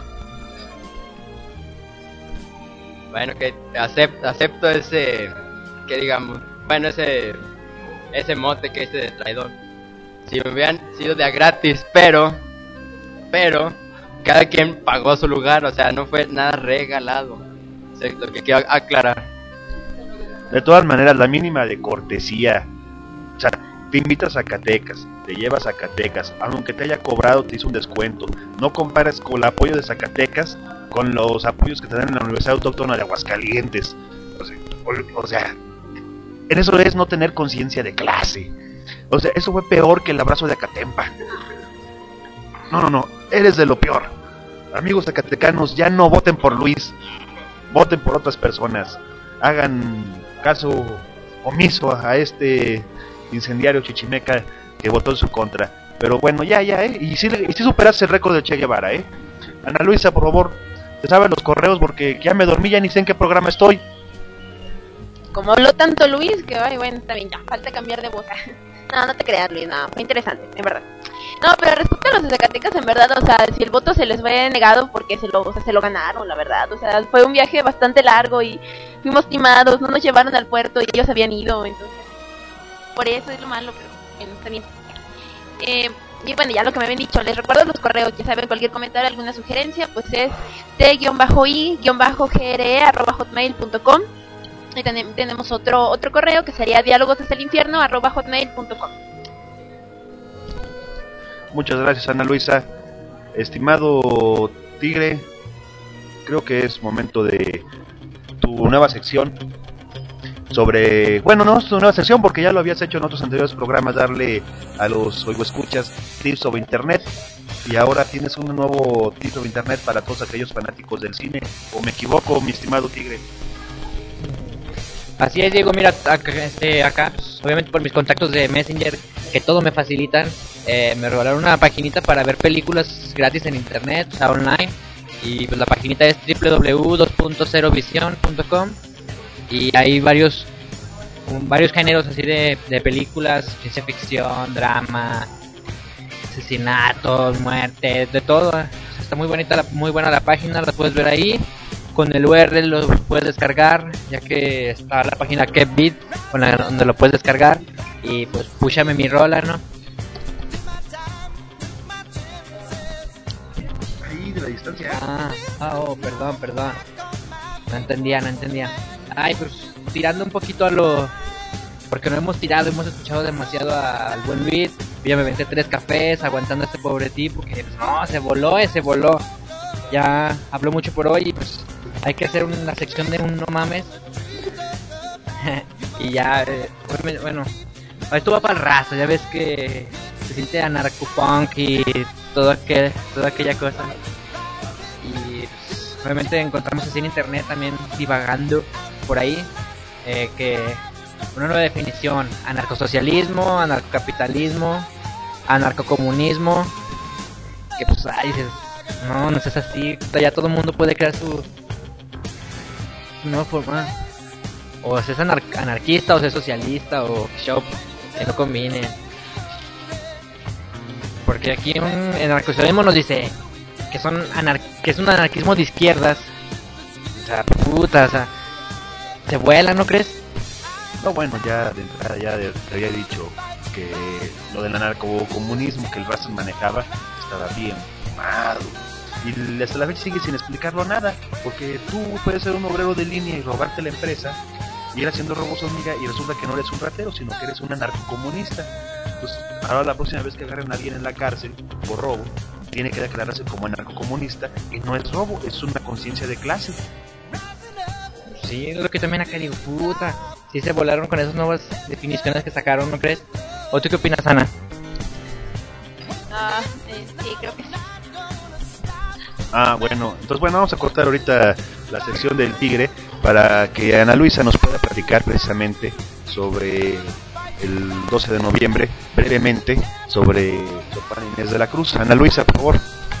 E: Bueno, que acepto ese, que digamos, bueno, ese mote que de traidor. Si me hubieran sido de a gratis, pero cada quien pagó su lugar, o sea, no fue nada regalado. O sea, lo que quiero aclarar.
B: De todas maneras, la mínima de cortesía. O sea, te invitas a Zacatecas, te llevas a Zacatecas, aunque te haya cobrado, te hizo un descuento. No compares con el apoyo de Zacatecas con los apoyos que te dan en la Universidad Autónoma de Aguascalientes. O sea, en eso es no tener conciencia de clase. O sea, eso fue peor que el abrazo de Acatempa. No, eres de lo peor. Amigos zacatecanos, ya no voten por Luis, voten por otras personas. Hagan caso omiso a este incendiario chichimeca que votó en su contra. Pero bueno, ya, y si superaste el récord de Che Guevara, Ana Luisa, por favor, te saben los correos porque ya me dormí, ya ni sé en qué programa estoy.
D: Como habló tanto Luis, que ay, bueno, está bien, ya, falta cambiar de voz. No te creas, Luis, no, fue interesante, en verdad. No, pero respecto a los de Zacatecas, en verdad, o sea, si el voto se les fue negado porque se lo ganaron, la verdad. O sea, fue un viaje bastante largo y fuimos timados, no nos llevaron al puerto y ellos habían ido, entonces por eso es lo malo, pero bueno, está bien. Y bueno, ya lo que me habían dicho, les recuerdo los correos, ya saben, cualquier comentario, alguna sugerencia, pues es t-i-gre@hotmail.com. Y tenemos otro correo que sería dialogosdesdeinfierno@hotmail.com.
B: Muchas gracias, Ana Luisa. Estimado Tigre, creo que es momento de tu nueva sección sobre... Bueno, no es tu nueva sección porque ya lo habías hecho en otros anteriores programas, darle a los oigoescuchas tips sobre internet. Y ahora tienes un nuevo tip sobre internet para todos aquellos fanáticos del cine. ¿O me equivoco, mi estimado Tigre?
C: Así es, Diego, mira, acá, obviamente por mis contactos de Messenger, que todo me facilitan, me regalaron una paginita para ver películas gratis en internet, o sea, online, y pues la paginita es www.2.0vision.com, y hay varios géneros así de películas, ciencia ficción, drama, asesinatos, muertes, de todo. Está muy bonita, muy buena la página, la puedes ver ahí. Con el URL lo puedes descargar, ya que está la página KevBeat, donde lo puedes descargar. Y pues púchame mi rola, ¿no?
B: Ahí, de la distancia.
C: Perdón. No entendía. Ay, pues tirando un poquito a lo... Porque no hemos hemos escuchado demasiado al buen Luis. Yo ya me aventé 3 cafés aguantando a este pobre tipo que no, se voló. Ya habló mucho por hoy y pues hay que hacer una sección de un no mames. Y ya, bueno, esto va para el raza, ya ves que se siente anarcopunk y toda aquella cosa. Y pues, obviamente encontramos así en internet también divagando por ahí que una nueva definición: anarcosocialismo, anarcocapitalismo, anarcocomunismo. Que pues ahí dices, no es así, ya todo el mundo puede crear su nueva forma. O se es anarquista, o se es socialista, o shop, que no combine. Porque aquí en anarcosocialismo nos dice que que es un anarquismo de izquierdas. O sea, se vuela, ¿no crees?
B: No, bueno, ya de entrada ya te había dicho que lo del anarcocomunismo que el Rastas manejaba estaba bien fumado. Y hasta la fecha sigue sin explicarlo nada, porque tú puedes ser un obrero de línea y robarte la empresa, ir haciendo robos hormiga y resulta que no eres un ratero, sino que eres un anarcocomunista. Entonces, ahora la próxima vez que agarren a alguien en la cárcel por robo, tiene que declararse como anarcocomunista, y no es robo, es una conciencia de clase.
C: Sí, es lo que también acá digo, sí se volaron con esas nuevas definiciones que sacaron, ¿no crees? ¿O tú qué opinas, Ana?
D: Sí, creo que sí.
B: Bueno, entonces vamos a cortar ahorita la sección del Tigre para que Ana Luisa nos pueda platicar precisamente sobre el 12 de noviembre, brevemente, sobre Sor Inés de la Cruz. Ana Luisa, por favor.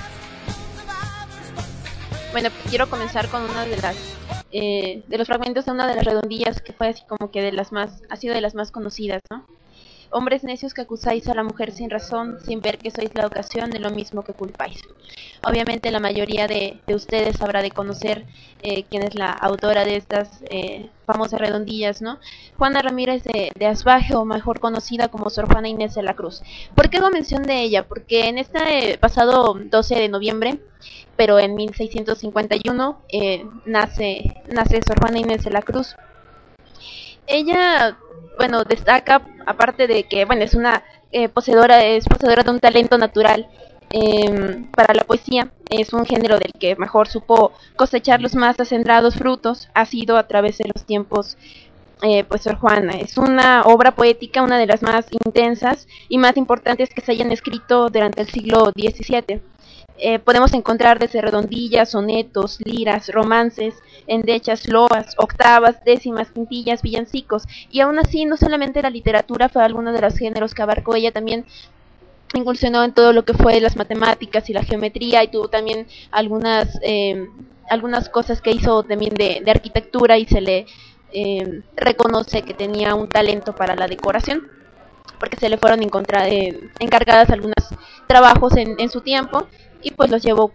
D: Bueno, pues quiero comenzar con una de las de los fragmentos de una de las redondillas que fue así como que ha sido de las más conocidas, ¿no? hombres necios que acusáis a la mujer sin razón, sin ver que sois la ocasión de lo mismo que culpáis. Obviamente la mayoría de ustedes habrá de conocer quién es la autora de estas famosas redondillas, ¿no? Juana Ramírez de Asbaje, o mejor conocida como Sor Juana Inés de la Cruz. ¿Por qué hago mención de ella? Porque en este pasado 12 de noviembre, pero en 1651, nace Sor Juana Inés de la Cruz. Ella, bueno, destaca, aparte de que, bueno, es poseedora de un talento natural para la poesía. Es un género del que mejor supo cosechar los más acendrados frutos, ha sido a través de los tiempos. Pues Sor Juana es una obra poética, una de las más intensas y más importantes que se hayan escrito durante el siglo XVII. Podemos encontrar desde redondillas, sonetos, liras, romances, endechas, loas, octavas, décimas, quintillas, villancicos, y aún así no solamente la literatura fue alguno de los géneros que abarcó. Ella también incursionó en todo lo que fue las matemáticas y la geometría, y tuvo también algunas cosas que hizo también de arquitectura, y se le reconoce que tenía un talento para la decoración, porque se le fueron encargadas algunos trabajos en su tiempo, y pues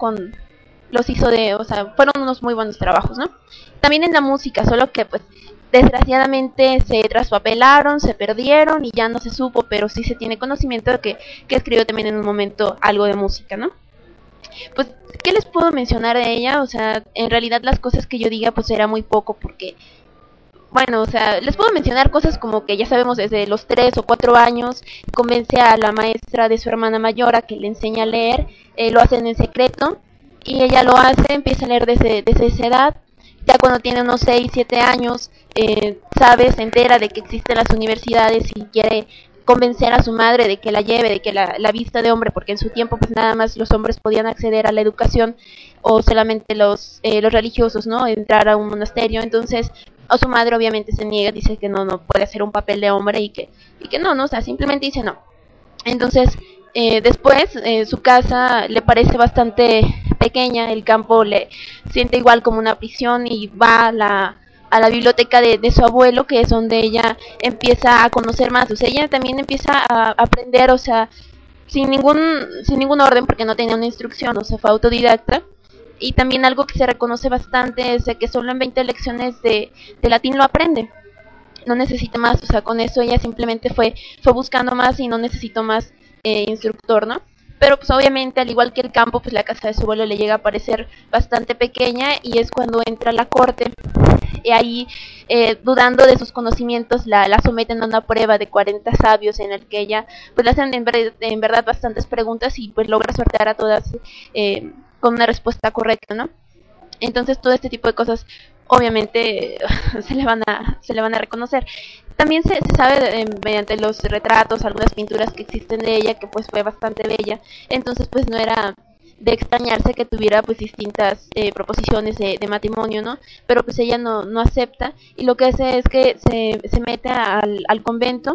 D: fueron unos muy buenos trabajos, ¿no? También en la música, solo que pues desgraciadamente se traspapelaron, se perdieron y ya no se supo, pero sí se tiene conocimiento de que escribió también en un momento algo de música, ¿no? Pues, ¿qué les puedo mencionar de ella? O sea, en realidad las cosas que yo diga pues era muy poco, porque bueno, o sea, les puedo mencionar cosas como que ya sabemos desde los 3 o 4 años, convence a la maestra de su hermana mayor a que le enseñe a leer, lo hacen en secreto, y ella lo hace, empieza a leer desde esa edad. Ya cuando tiene unos 6, 7 años, se entera de que existen las universidades y quiere convencer a su madre de que la lleve, de que la vista de hombre, porque en su tiempo pues nada más los hombres podían acceder a la educación, o solamente los religiosos, ¿no? Entrar a un monasterio. Entonces, o su madre obviamente se niega, dice que no puede hacer un papel de hombre, y que no, o sea, simplemente dice no. Entonces, después su casa le parece bastante pequeña, el campo le siente igual como una prisión, y va a la biblioteca de su abuelo, que es donde ella empieza a conocer más. O sea, ella también empieza a aprender, o sea, sin ningún orden, porque no tenía una instrucción, o sea, fue autodidacta. Y también algo que se reconoce bastante es de que solo en 20 lecciones de latín lo aprende. No necesita más, o sea, con eso ella simplemente fue buscando más y no necesitó más instructor, ¿no? Pero pues obviamente, al igual que el campo, pues la casa de su abuelo le llega a parecer bastante pequeña, y es cuando entra a la corte. Y ahí, dudando de sus conocimientos, la someten a una prueba de 40 sabios, en el que ella pues le hacen en verdad bastantes preguntas, y pues logra sortear a todas con una respuesta correcta, ¿no? Entonces todo este tipo de cosas obviamente se le van a reconocer. También se sabe mediante los retratos, algunas pinturas que existen de ella, que pues fue bastante bella. Entonces pues no era de extrañarse que tuviera pues distintas proposiciones de matrimonio, ¿no? Pero pues ella no acepta, y lo que hace es que se mete al convento,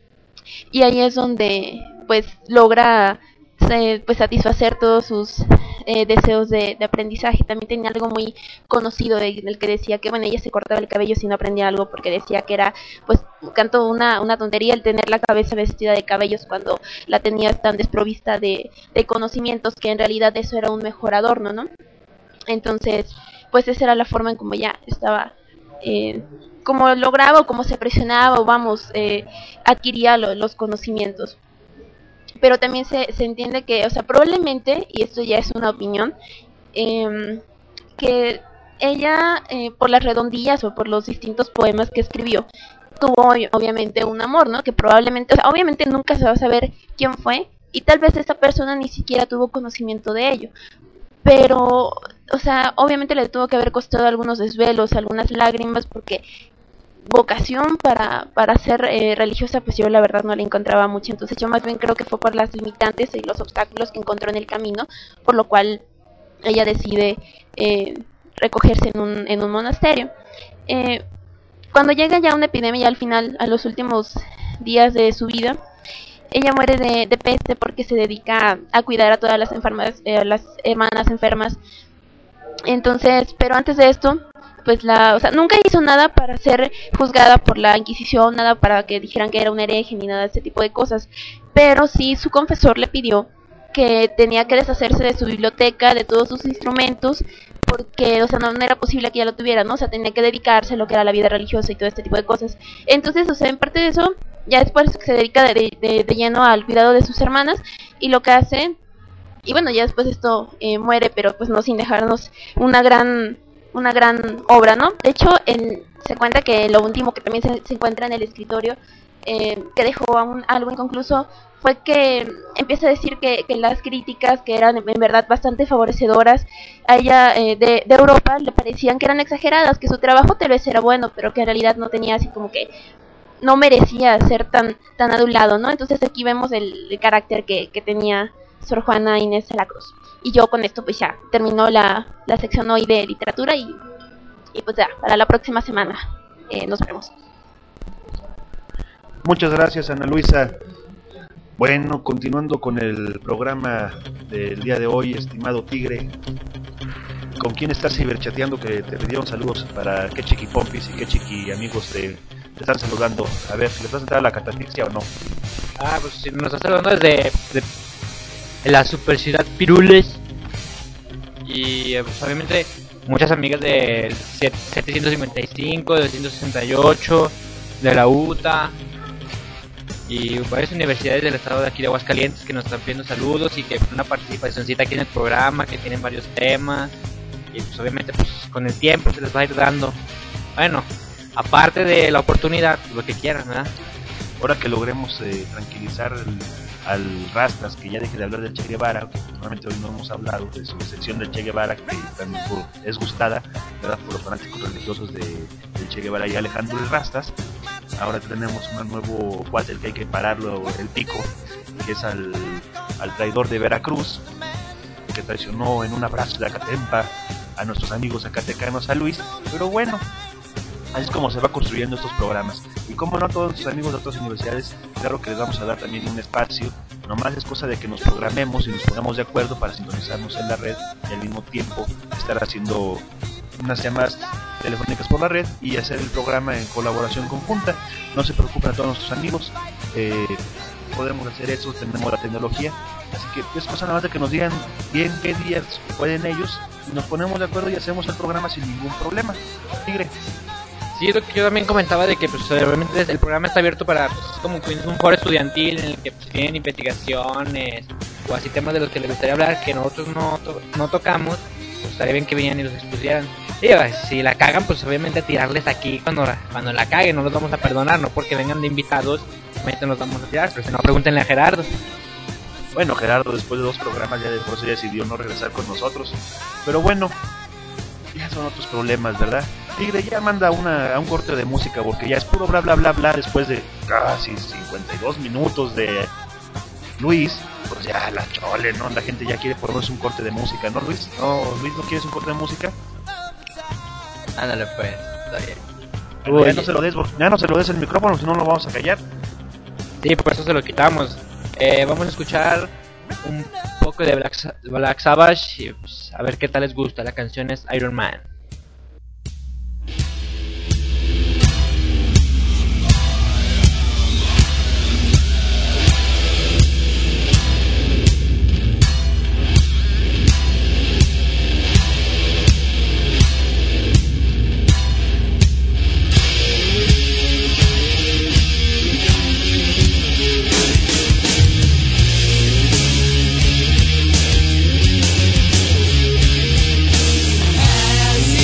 D: y ahí es donde pues logra pues satisfacer todos sus deseos de aprendizaje. También tenía algo muy conocido en el que decía que, bueno, ella se cortaba el cabello si no aprendía algo, porque decía que era pues canto una tontería el tener la cabeza vestida de cabellos cuando la tenías tan desprovista de conocimientos, que en realidad eso era un mejor adorno, ¿no? Entonces pues esa era la forma en como ella estaba como lograba, o como se presionaba, o vamos, adquiría los conocimientos. Pero también se entiende que, o sea, probablemente, y esto ya es una opinión, que ella, por las redondillas o por los distintos poemas que escribió, tuvo obviamente un amor, ¿no? Que probablemente, o sea, obviamente nunca se va a saber quién fue, y tal vez esta persona ni siquiera tuvo conocimiento de ello. Pero, o sea, obviamente le tuvo que haber costado algunos desvelos, algunas lágrimas, porque vocación para ser religiosa pues yo la verdad no la encontraba mucho. Entonces yo más bien creo que fue por las limitantes y los obstáculos que encontró en el camino, por lo cual ella decide recogerse en un monasterio. Cuando llega ya una epidemia, al final, a los últimos días de su vida, ella muere de peste, porque se dedica a cuidar a todas las enfermas, las hermanas enfermas Entonces, pero antes de esto, pues o sea, nunca hizo nada para ser juzgada por la Inquisición, nada para que dijeran que era un hereje ni nada de este tipo de cosas. Pero sí su confesor le pidió que tenía que deshacerse de su biblioteca, de todos sus instrumentos, porque, o sea, no era posible que ya lo tuviera, ¿no? O sea, tenía que dedicarse a lo que era la vida religiosa y todo este tipo de cosas. Entonces, o sea, en parte de eso, ya después se dedica de lleno al cuidado de sus hermanas, y lo que hace, y bueno, ya después esto muere, pero pues no sin dejarnos una gran obra, ¿no? De hecho, se cuenta que lo último que también se encuentra en el escritorio, que dejó algo inconcluso, fue que empieza a decir que las críticas, que eran en verdad bastante favorecedoras a ella de Europa, le parecían que eran exageradas, que su trabajo tal vez era bueno, pero que en realidad no tenía así como que no merecía ser tan adulado, ¿no? Entonces aquí vemos el carácter que tenía Sor Juana Inés de la Cruz. Y yo con esto pues ya terminó la sección hoy de literatura y pues ya, para la próxima semana nos vemos.
B: Muchas gracias, Ana Luisa. Bueno, continuando con el programa del día de hoy, estimado Tigre, ¿con quién estás ciberchateando que te pidieron saludos para qué chiqui pompis y qué chiqui amigos te están saludando? A ver, ¿les vas a entrar a la catafixia o no?
C: Pues si nos está saludando desde de la super ciudad Pirules, y pues, obviamente muchas amigas del 755, del 268, de la UTA y varias universidades del estado de aquí de Aguascalientes que nos están pidiendo saludos y que una participacióncita aquí en el programa, que tienen varios temas, y pues obviamente pues con el tiempo se les va a ir dando, bueno, aparte de la oportunidad, lo que quieran, ¿verdad?
B: Ahora que logremos tranquilizar al Rastas, que ya deje de hablar del Che Guevara, que normalmente hoy no hemos hablado de su sección del Che Guevara, que también es gustada, ¿verdad?, por los fanáticos religiosos del Che Guevara y Alejandro el Rastas. Ahora tenemos un nuevo cuate, el que hay que pararlo el pico, que es al traidor de Veracruz, que traicionó en un abrazo de Acatempa a nuestros amigos zacatecanos, a Luis. Pero bueno, así es como se va construyendo estos programas. Y como no, todos los amigos de otras universidades, claro que les vamos a dar también un espacio. Nomás es cosa de que nos programemos y nos pongamos de acuerdo para sintonizarnos en la red y al mismo tiempo estar haciendo unas llamadas telefónicas por la red y hacer el programa en colaboración conjunta. No se preocupen a todos nuestros amigos, podemos hacer eso, tenemos la tecnología, así que es cosa nada más de que nos digan bien qué días pueden ellos y nos ponemos de acuerdo y hacemos el programa sin ningún problema. Tigre.
C: Sí, es lo que yo también comentaba, de que pues realmente el programa está abierto para pues, como que un foro estudiantil en el que pues, tienen investigaciones o así temas de los que les gustaría hablar que nosotros no tocamos, pues estaría bien que vinieran y los expusieran. Sí, si la cagan, pues obviamente tirarles aquí cuando la caguen, no los vamos a perdonar, no porque vengan de invitados, obviamente nos vamos a tirar, pero si no, pregúntenle a Gerardo.
B: Bueno, Gerardo después de 2 programas ya de por eso ya decidió no regresar con nosotros, pero bueno, ya son otros problemas, ¿verdad? Tigre, ya manda a un corte de música porque ya es puro bla bla bla bla después de casi 52 minutos de Luis. Pues ya la chole, ¿no? La gente ya quiere ponerse un corte de música, ¿no, Luis? No, Luis, ¿no quieres un corte de música?
E: Ándale pues, está bien.
B: Bueno, ya no se lo des el micrófono, si no lo vamos a callar.
C: Sí, por eso se lo quitamos. Vamos a escuchar un poco de Black Sabbath y pues, a ver qué tal les gusta. La canción es Iron Man.
F: As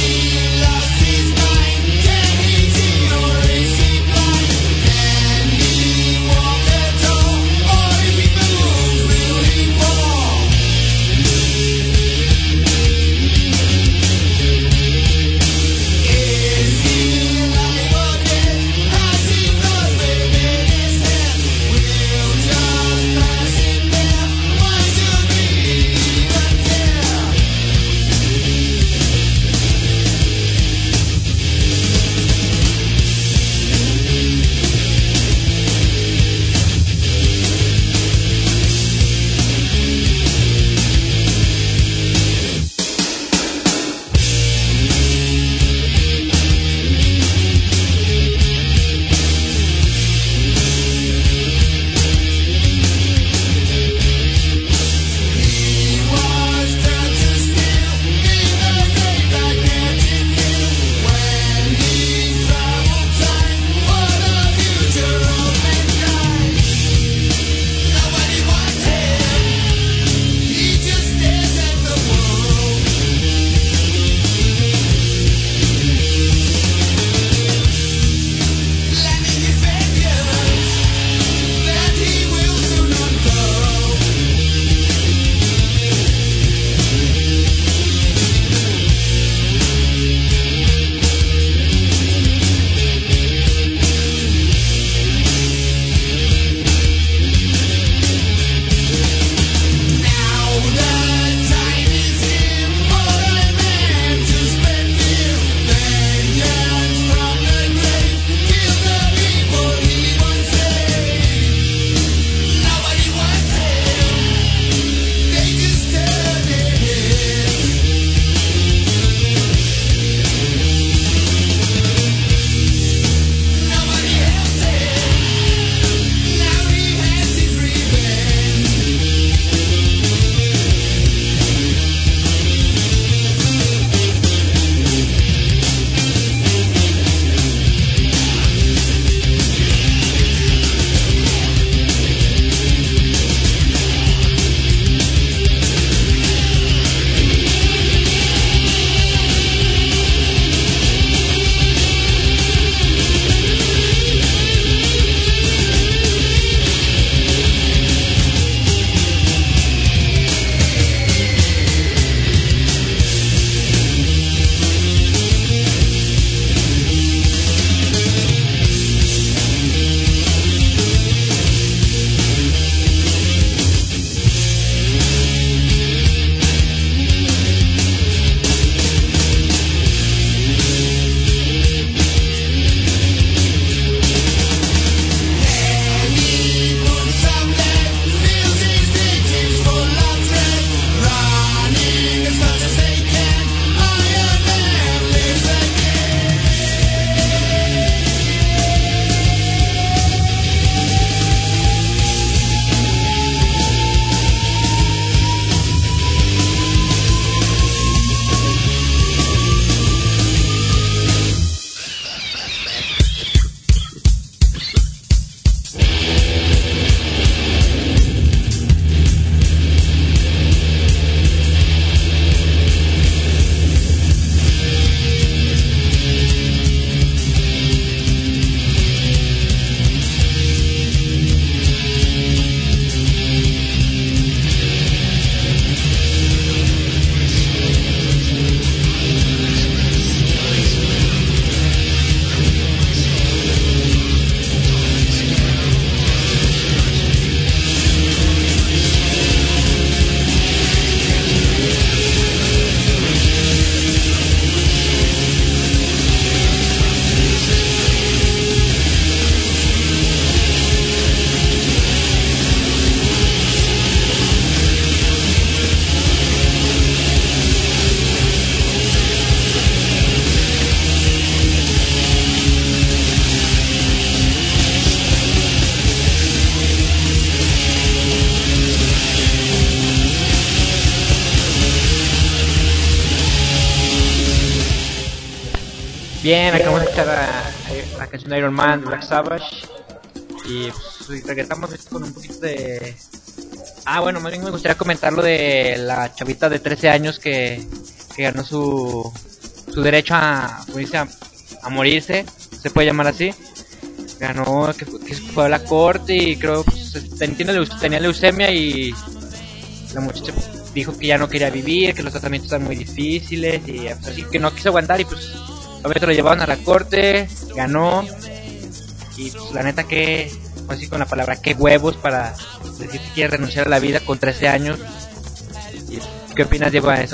C: Bien, acabamos de escuchar la canción de Iron Man, Black Sabbath. Y pues regresamos con un poquito de... bueno, más bien me gustaría comentar lo de la chavita de 13 años que ganó su derecho a morirse, se puede llamar así. Ganó, que fue a la corte y creo pues, tenía leucemia y la muchacha dijo que ya no quería vivir, que los tratamientos eran muy difíciles y pues, así que no quiso aguantar y pues obviamente lo llevaron a la corte, ganó y pues la neta que, así con la palabra, qué huevos para decir que quiere renunciar a la vida con 13 años. ¿Y qué opinas, Diego, a eso?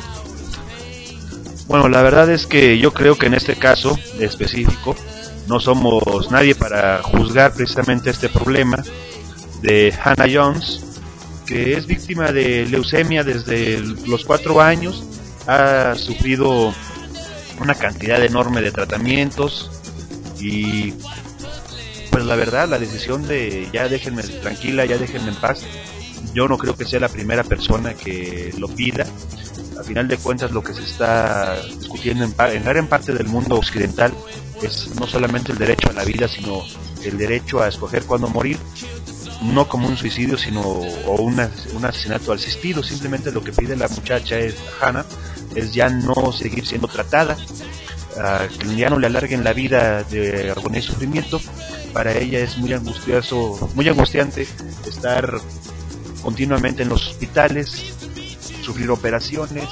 B: Bueno, la verdad es que yo creo que en este caso específico no somos nadie para juzgar precisamente este problema de Hannah Jones, que es víctima de leucemia desde los 4 años, ha sufrido una cantidad enorme de tratamientos y pues la verdad la decisión de ya déjenme tranquila, ya déjenme en paz, yo no creo que sea la primera persona que lo pida. A final de cuentas lo que se está discutiendo en gran parte del mundo occidental es no solamente el derecho a la vida, sino el derecho a escoger cuándo morir, no como un suicidio, sino un asesinato asistido. Simplemente lo que pide la muchacha Hannah es ya no seguir siendo tratada, que ya no le alarguen la vida de agonía y sufrimiento. Para ella es muy angustiante estar continuamente en los hospitales, sufrir operaciones,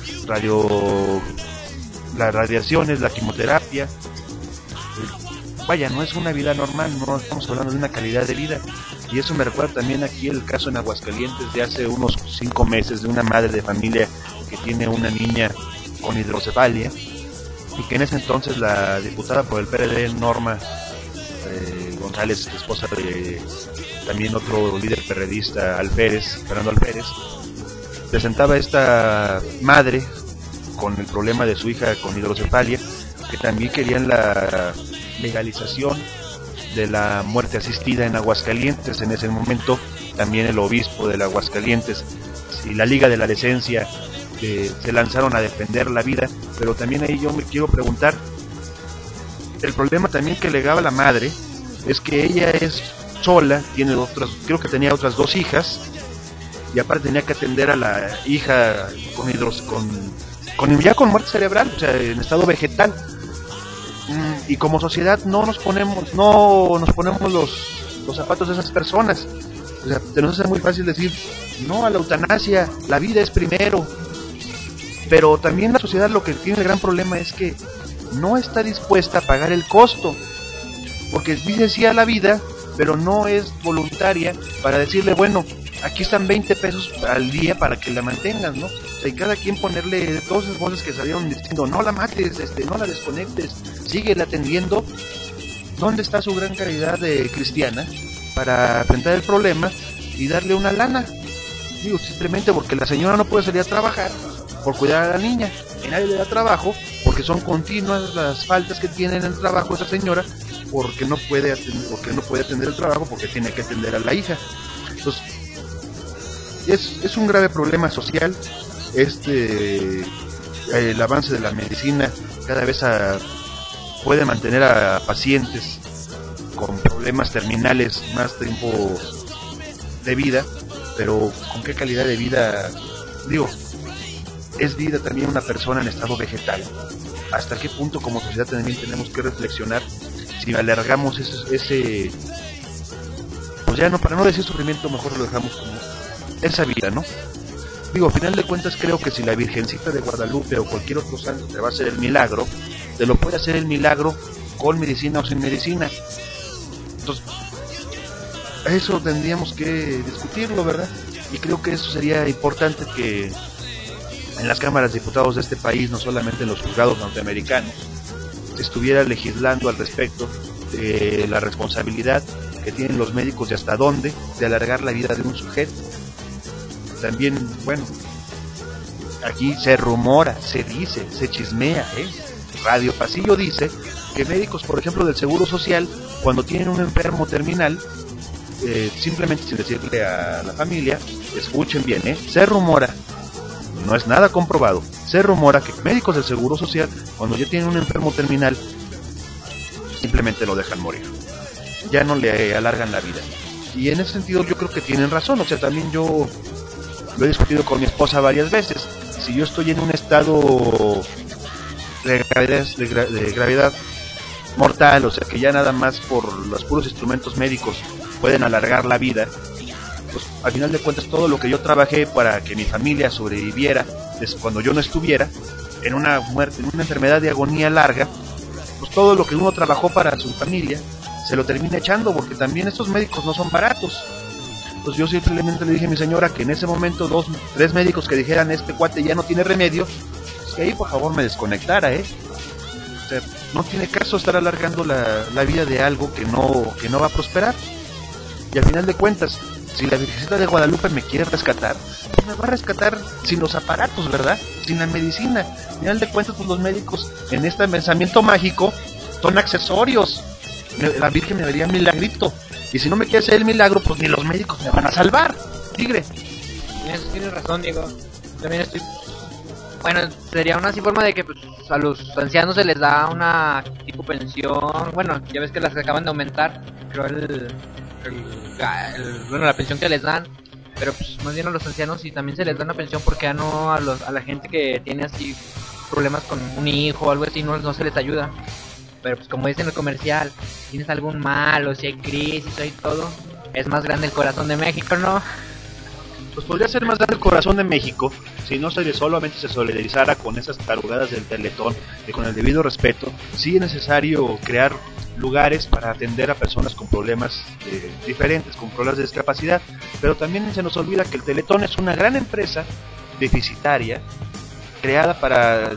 B: las radiaciones, la quimioterapia. Vaya, no es una vida normal, no estamos hablando de una calidad de vida. Y eso me recuerda también aquí el caso en Aguascalientes de hace unos 5 meses de una madre de familia que tiene una niña con hidrocefalia y que en ese entonces la diputada por el PRD, Norma González, esposa de también otro líder perredista, Fernando Alférez, presentaba a esta madre con el problema de su hija con hidrocefalia, que también querían la legalización de la muerte asistida en Aguascalientes. En ese momento también el obispo de Aguascalientes y la Liga de la Decencia se lanzaron a defender la vida, pero también ahí yo me quiero preguntar, el problema también que legaba la madre es que ella es sola, creo que tenía otras 2 hijas, y aparte tenía que atender a la hija con muerte cerebral, o sea, en estado vegetal. Y como sociedad no nos ponemos los zapatos de esas personas. O sea, te nos hace muy fácil decir no a la eutanasia, la vida es primero. Pero también la sociedad lo que tiene el gran problema es que no está dispuesta a pagar el costo, porque dice sí a la vida, pero no es voluntaria para decirle, bueno, aquí están 20 pesos al día para que la mantengas, ¿no? O sea, y cada quien ponerle todas esas voces que salieron diciendo, no la mates, no la desconectes, síguela atendiendo. ¿Dónde está su gran caridad de cristiana para enfrentar el problema y darle una lana? Digo, simplemente porque la señora no puede salir a trabajar por cuidar a la niña, y nadie le da trabajo porque son continuas las faltas que tiene en el trabajo esa señora, porque no puede atender el trabajo porque tiene que atender a la hija. Entonces es un grave problema social. El avance de la medicina cada vez puede mantener a pacientes con problemas terminales más tiempo de vida, pero ¿con qué calidad de vida? Digo, es vida también una persona en estado vegetal. ¿Hasta qué punto como sociedad también tenemos que reflexionar si alargamos ese pues ya no, para no decir sufrimiento, mejor lo dejamos como esa vida, ¿no? Digo, al final de cuentas creo que si la Virgencita de Guadalupe o cualquier otro santo te va a hacer el milagro, te lo puede hacer el milagro con medicina o sin medicina. Entonces, eso tendríamos que discutirlo, ¿verdad? Y creo que eso sería importante que en las cámaras de diputados de este país, no solamente en los juzgados norteamericanos, se estuviera legislando al respecto de la responsabilidad que tienen los médicos y hasta dónde de alargar la vida de un sujeto. También, bueno, aquí se rumora, se dice, se chismea, Radio Pasillo dice que médicos, por ejemplo, del Seguro Social, cuando tienen un enfermo terminal, simplemente sin decirle a la familia, escuchen bien, se rumora, no es nada comprobado, se rumora que médicos del Seguro Social, cuando ya tienen un enfermo terminal, simplemente lo dejan morir. Ya no le alargan la vida. Y en ese sentido yo creo que tienen razón. O sea, también yo lo he discutido con mi esposa varias veces. Si yo estoy en un estado de gravedad mortal, o sea que ya nada más por los puros instrumentos médicos pueden alargar la vida, pues al final de cuentas todo lo que yo trabajé para que mi familia sobreviviera cuando yo no estuviera, en una muerte, en una enfermedad de agonía larga, pues todo lo que uno trabajó para su familia se lo termina echando, porque también estos médicos no son baratos. Pues yo simplemente le dije a mi señora que en ese momento 2, 3 médicos que dijeran este cuate ya no tiene remedio, pues que ahí por favor me desconectara, O sea, no tiene caso estar alargando la vida de algo que no va a prosperar. Y al final de cuentas, si la Virgencita de Guadalupe me quiere rescatar, pues me va a rescatar sin los aparatos, ¿verdad? Sin la medicina. Al final de cuentas, pues los médicos en este pensamiento mágico son accesorios. La Virgen me daría un milagrito. Y si no me quiere hacer el milagro, pues ni los médicos me van a salvar. Tigre.
C: Tienes razón, Diego. También estoy... Bueno, sería una así forma de que pues, a los ancianos se les da una tipo pensión. Bueno, ya ves que las acaban de aumentar. Creo bueno, la pensión que les dan. Pero pues más bien a los ancianos y también se les da una pensión porque ya no a la gente que tiene así problemas con un hijo o algo así no se les ayuda. Pero pues como dice en el comercial, tienes algún mal o si hay crisis y todo, es más grande el corazón de México, ¿no?
B: Pues podría ser más grande el corazón de México si no solamente se solidarizara con esas tarugadas del Teletón, y con el debido respeto. Sí es necesario crear lugares para atender a personas con problemas diferentes, con problemas de discapacidad, pero también se nos olvida que el Teletón es una gran empresa deficitaria, creada para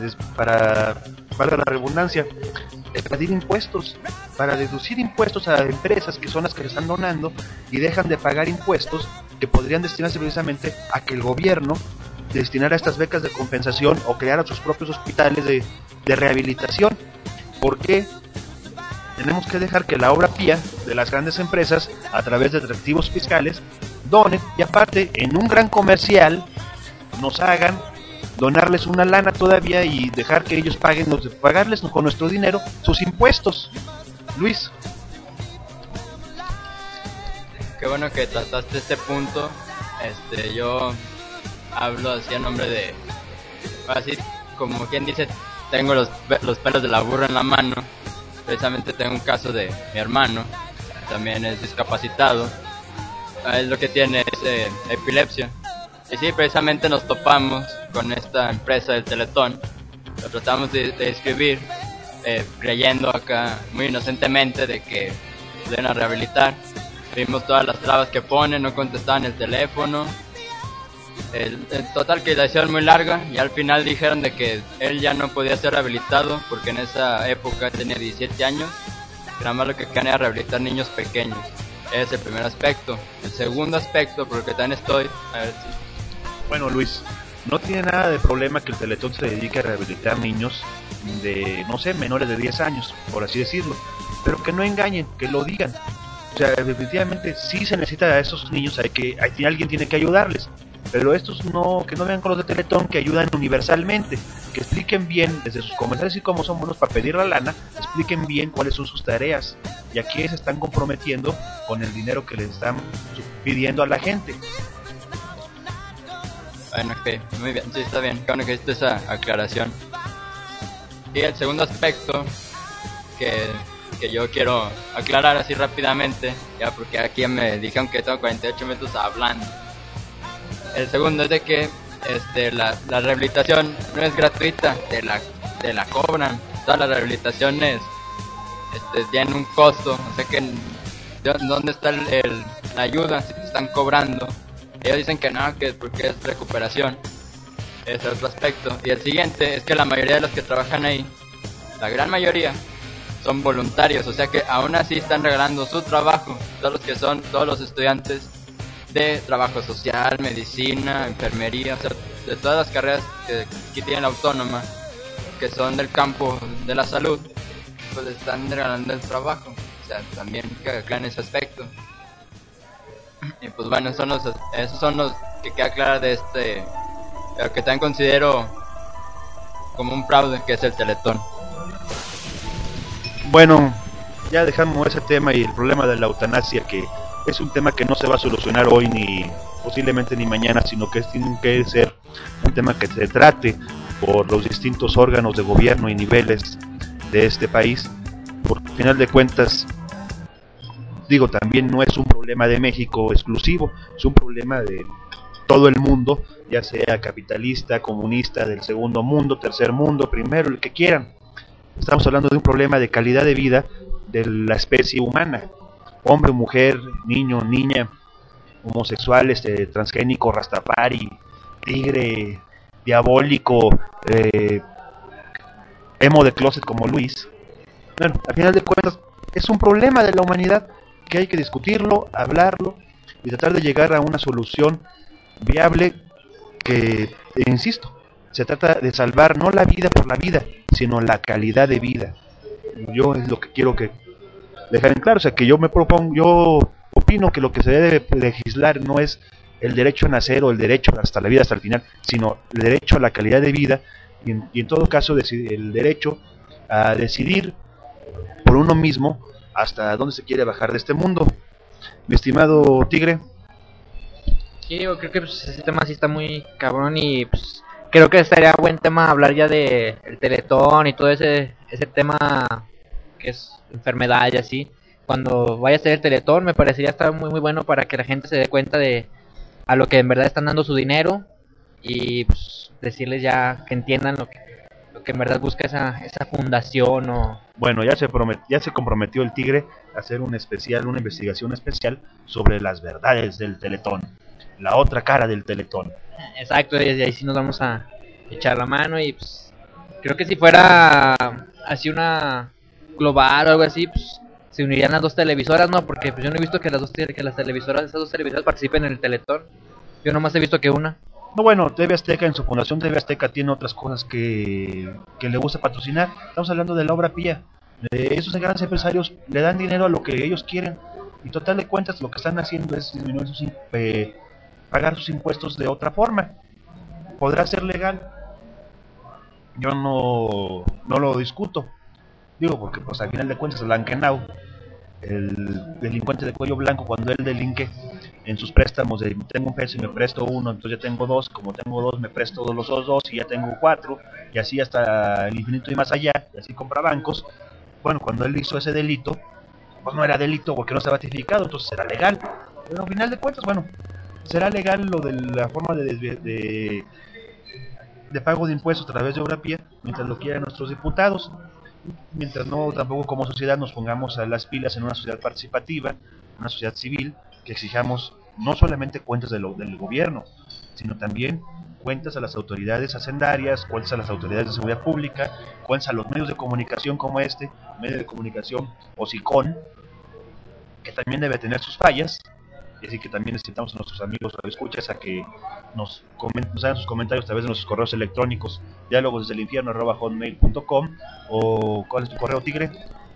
B: la redundancia, evadir impuestos, para deducir impuestos a empresas que son las que le están donando y dejan de pagar impuestos que podrían destinarse precisamente a que el gobierno destinara estas becas de compensación o creara sus propios hospitales de rehabilitación. ¿Por qué tenemos que dejar que la obra pía de las grandes empresas a través de atractivos fiscales donen y aparte en un gran comercial nos hagan donarles una lana todavía y dejar que ellos pagarles con nuestro dinero sus impuestos? Luis.
E: Qué bueno que trataste este punto. Yo hablo así a nombre de, así como quien dice, tengo los pelos de la burra en la mano. Precisamente tengo un caso de mi hermano, también es discapacitado. Él lo que tiene es epilepsia. Y sí, precisamente nos topamos con esta empresa del Teletón. Lo tratamos de escribir, creyendo acá muy inocentemente de que se iban a rehabilitar. Vimos todas las trabas que ponen, no contestaban el teléfono. El total que la hicieron muy larga y al final dijeron de que él ya no podía ser rehabilitado porque en esa época tenía 17 años. Nada más lo que querían era rehabilitar niños pequeños. Ese es el primer aspecto. El segundo aspecto, por el que también estoy, a ver si...
B: Bueno, Luis, no tiene nada de problema que el Teletón se dedique a rehabilitar niños de, no sé, menores de 10 años, por así decirlo, pero que no engañen, que lo digan. O sea, definitivamente sí se necesita a esos niños, alguien tiene que ayudarles, pero estos no, que no vean con los de Teletón que ayudan universalmente, que expliquen bien desde sus comerciales y cómo son buenos para pedir la lana, expliquen bien cuáles son sus tareas y a qué se están comprometiendo con el dinero que les están pidiendo a la gente.
E: Bueno, ok, muy bien, sí, está bien, bueno que hiciste esa aclaración. Y el segundo aspecto que yo quiero aclarar así rápidamente, ya porque aquí me dijeron que tengo 48 minutos hablando. El segundo es de que la rehabilitación no es gratuita, te la cobran. Todas las rehabilitaciones tienen un costo, o sea que ¿dónde está la ayuda si te están cobrando? Ellos dicen que no, que es porque es recuperación. Ese es otro aspecto. Y el siguiente es que la mayoría de los que trabajan ahí, la gran mayoría, son voluntarios, o sea que aún así están regalando su trabajo. Todos los estudiantes de trabajo social, medicina, enfermería, o sea, de todas las carreras que aquí tienen la autónoma, que son del campo de la salud, pues están regalando el trabajo. O sea, también que aclaran ese aspecto. Y pues bueno, esos son los que queda claro de lo que también considero como un fraude que es el Teletón.
B: Bueno, ya dejamos ese tema y el problema de la eutanasia, que es un tema que no se va a solucionar hoy ni posiblemente ni mañana, sino que tiene que ser un tema que se trate por los distintos órganos de gobierno y niveles de este país, porque al final de cuentas, digo, también no es un problema de México exclusivo, es un problema de todo el mundo, ya sea capitalista, comunista, del segundo mundo, tercer mundo, primero, el que quieran. Estamos hablando de un problema de calidad de vida de la especie humana, hombre, mujer, niño, niña, homosexual, transgénico, rastafari, tigre, diabólico, emo de closet como Luis. Bueno, al final de cuentas es un problema de la humanidad que hay que discutirlo, hablarlo y tratar de llegar a una solución viable que, insisto, se trata de salvar no la vida por la vida, sino la calidad de vida. Yo es lo que quiero que dejar en claro, o sea, que yo opino que lo que se debe legislar no es el derecho a nacer o el derecho hasta la vida, hasta el final, sino el derecho a la calidad de vida y en todo caso el derecho a decidir por uno mismo hasta dónde se quiere bajar de este mundo. Mi estimado Tigre.
C: Sí, yo creo que pues, ese tema sí está muy cabrón y pues, creo que estaría buen tema hablar ya de el Teletón y todo ese tema que es enfermedad y así. Cuando vaya a ser el Teletón me parecería estar muy muy bueno para que la gente se dé cuenta de a lo que en verdad están dando su dinero y pues, decirles ya que entiendan lo que en verdad busca esa fundación o...
B: Bueno, ya se comprometió el Tigre a hacer una investigación especial sobre las verdades del Teletón, la otra cara del Teletón.
C: Exacto, y ahí sí nos vamos a echar la mano y pues creo que si fuera así una global o algo así, pues se unirían las dos televisoras, ¿no? Porque pues yo no he visto que esas dos televisoras participen en el Teletón. Yo nomás he visto que una.
B: No, bueno, TV Azteca en su fundación TV Azteca tiene otras cosas que le gusta patrocinar. Estamos hablando de la obra pía. Esos grandes empresarios le dan dinero a lo que ellos quieren y total de cuentas lo que están haciendo es disminuir pagar sus impuestos de otra forma. ¿Podrá ser legal? Yo no lo discuto. Digo, porque pues al final de cuentas Lankenau, el delincuente de cuello blanco, cuando él delinque en sus préstamos de tengo un peso y me presto uno, entonces ya tengo dos, como tengo dos me presto los otros dos y ya tengo cuatro, y así hasta el infinito y más allá, y así compra bancos. Bueno, cuando él hizo ese delito, pues no era delito porque no estaba tipificado, entonces era legal. Pero al final de cuentas, bueno, será legal lo de la forma de pago de impuestos a través de obra pía, mientras lo quieran nuestros diputados. Mientras no, tampoco como sociedad nos pongamos a las pilas en una sociedad participativa, una sociedad civil, que exijamos no solamente cuentas del gobierno, sino también cuentas a las autoridades hacendarias, cuentas a las autoridades de seguridad pública, cuentas a los medios de comunicación como medio de comunicación o SICON, que también debe tener sus fallas, y así que también necesitamos a nuestros amigos radioescuchas a que nos hagan sus comentarios a través de nuestros correos electrónicos, dialogosdeselinfierno@hotmail.com, o ¿cuál es tu correo, Tigre?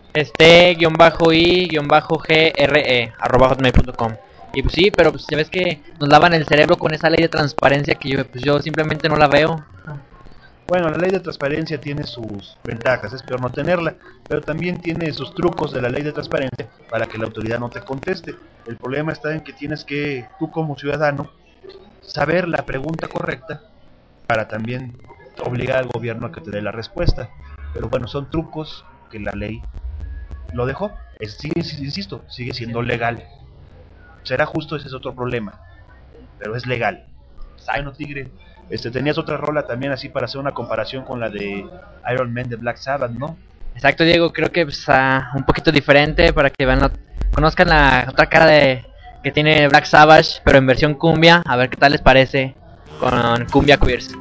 C: _i-gre@hotmail.com. Y pues sí, pero pues ya ves que nos lavan el cerebro con esa ley de transparencia que yo simplemente no la veo.
B: Bueno, la ley de transparencia tiene sus ventajas, es peor no tenerla, pero también tiene sus trucos de la ley de transparencia para que la autoridad no te conteste. El problema está en que tienes que, tú como ciudadano, saber la pregunta correcta para también obligar al gobierno a que te dé la respuesta. Pero bueno, son trucos que la ley lo dejó. Insisto, sigue siendo legal. ¿Será justo? Ese es otro problema, pero es legal. Bueno, Tigre, tenías otra rola también así para hacer una comparación con la de Iron Man de Black Sabbath, ¿no?
C: Exacto, Diego, creo que pues, un poquito diferente para que conozcan la otra cara que tiene Black Sabbath, pero en versión cumbia, a ver qué tal les parece con Cumbia Queers.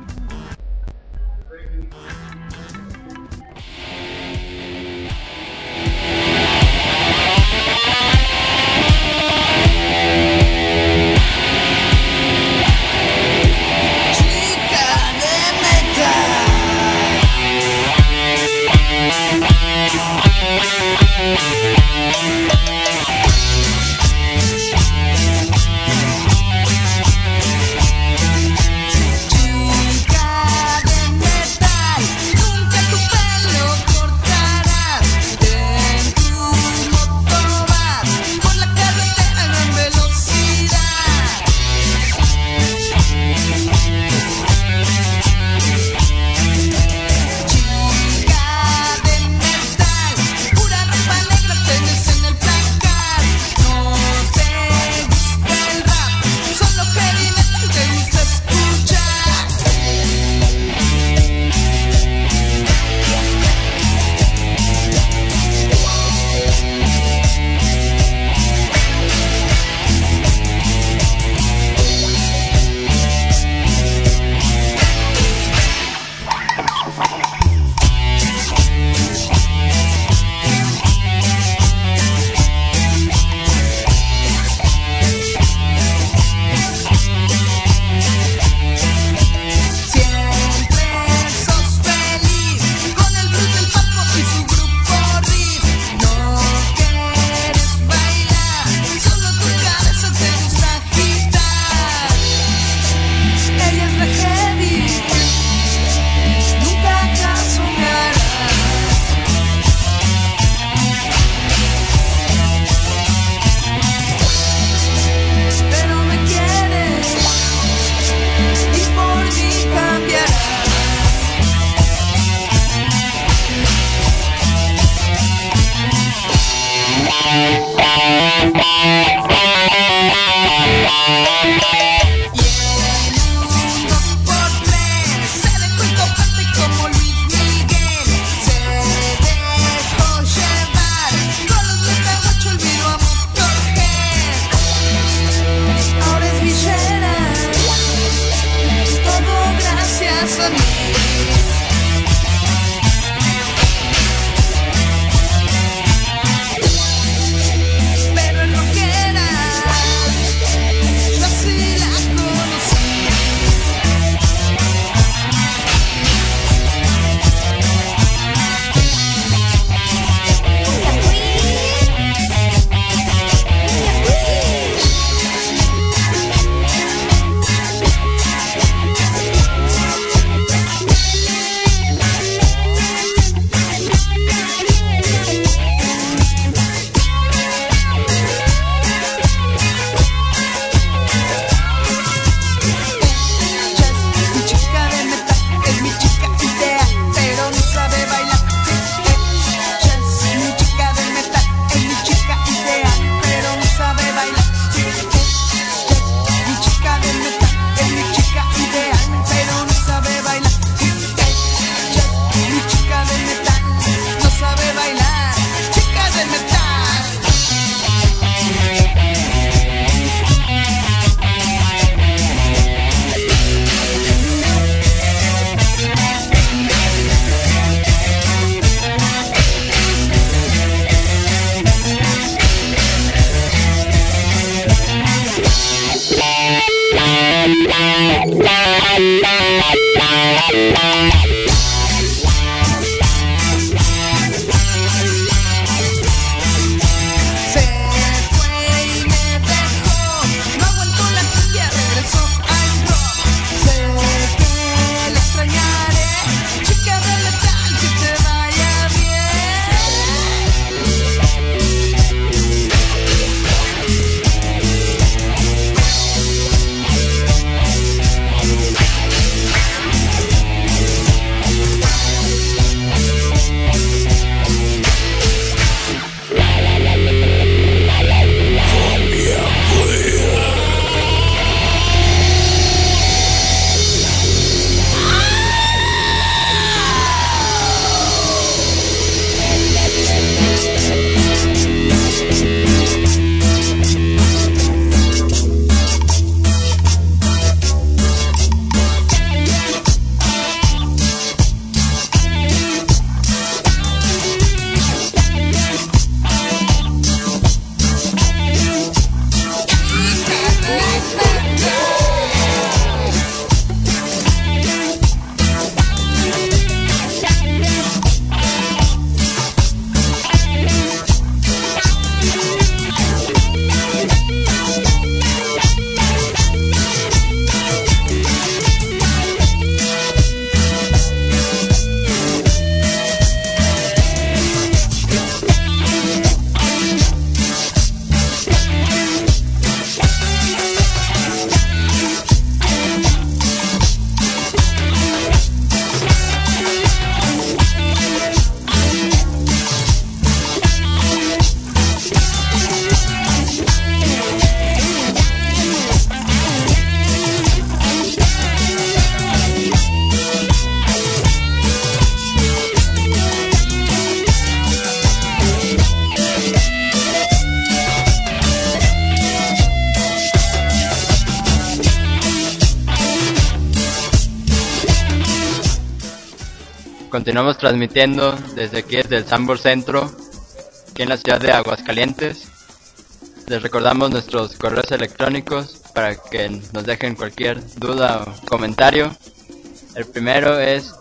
E: continuamos transmitiendo desde aquí, desde el Sambor Centro, aquí en la ciudad de Aguascalientes. Les recordamos nuestros correos electrónicos para que nos dejen cualquier duda o comentario. El primero es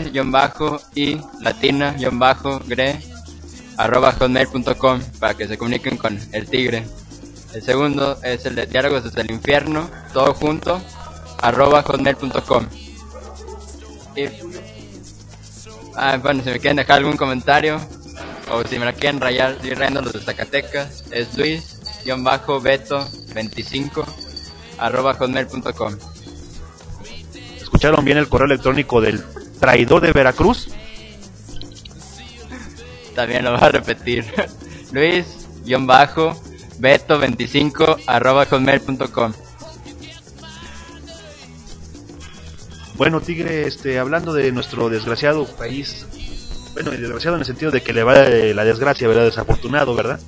E: t-latina-gre@hotmail.com para que se comuniquen con el Tigre. El segundo es el de Diálogos desde el Infierno, todo junto, @hotmail.com. Y bueno, si me quieren dejar algún comentario o si me la quieren rayar, estoy rayando los de Zacatecas, es Luis-Beto25 @hotmail.com.
B: ¿Escucharon bien el correo electrónico del traidor de Veracruz?
E: También lo voy a repetir. Luis-Beto25 @hotmail.com.
B: Bueno, Tigre, hablando de nuestro desgraciado país, bueno, desgraciado en el sentido de que le va la desgracia, ¿verdad? Desafortunado, ¿verdad?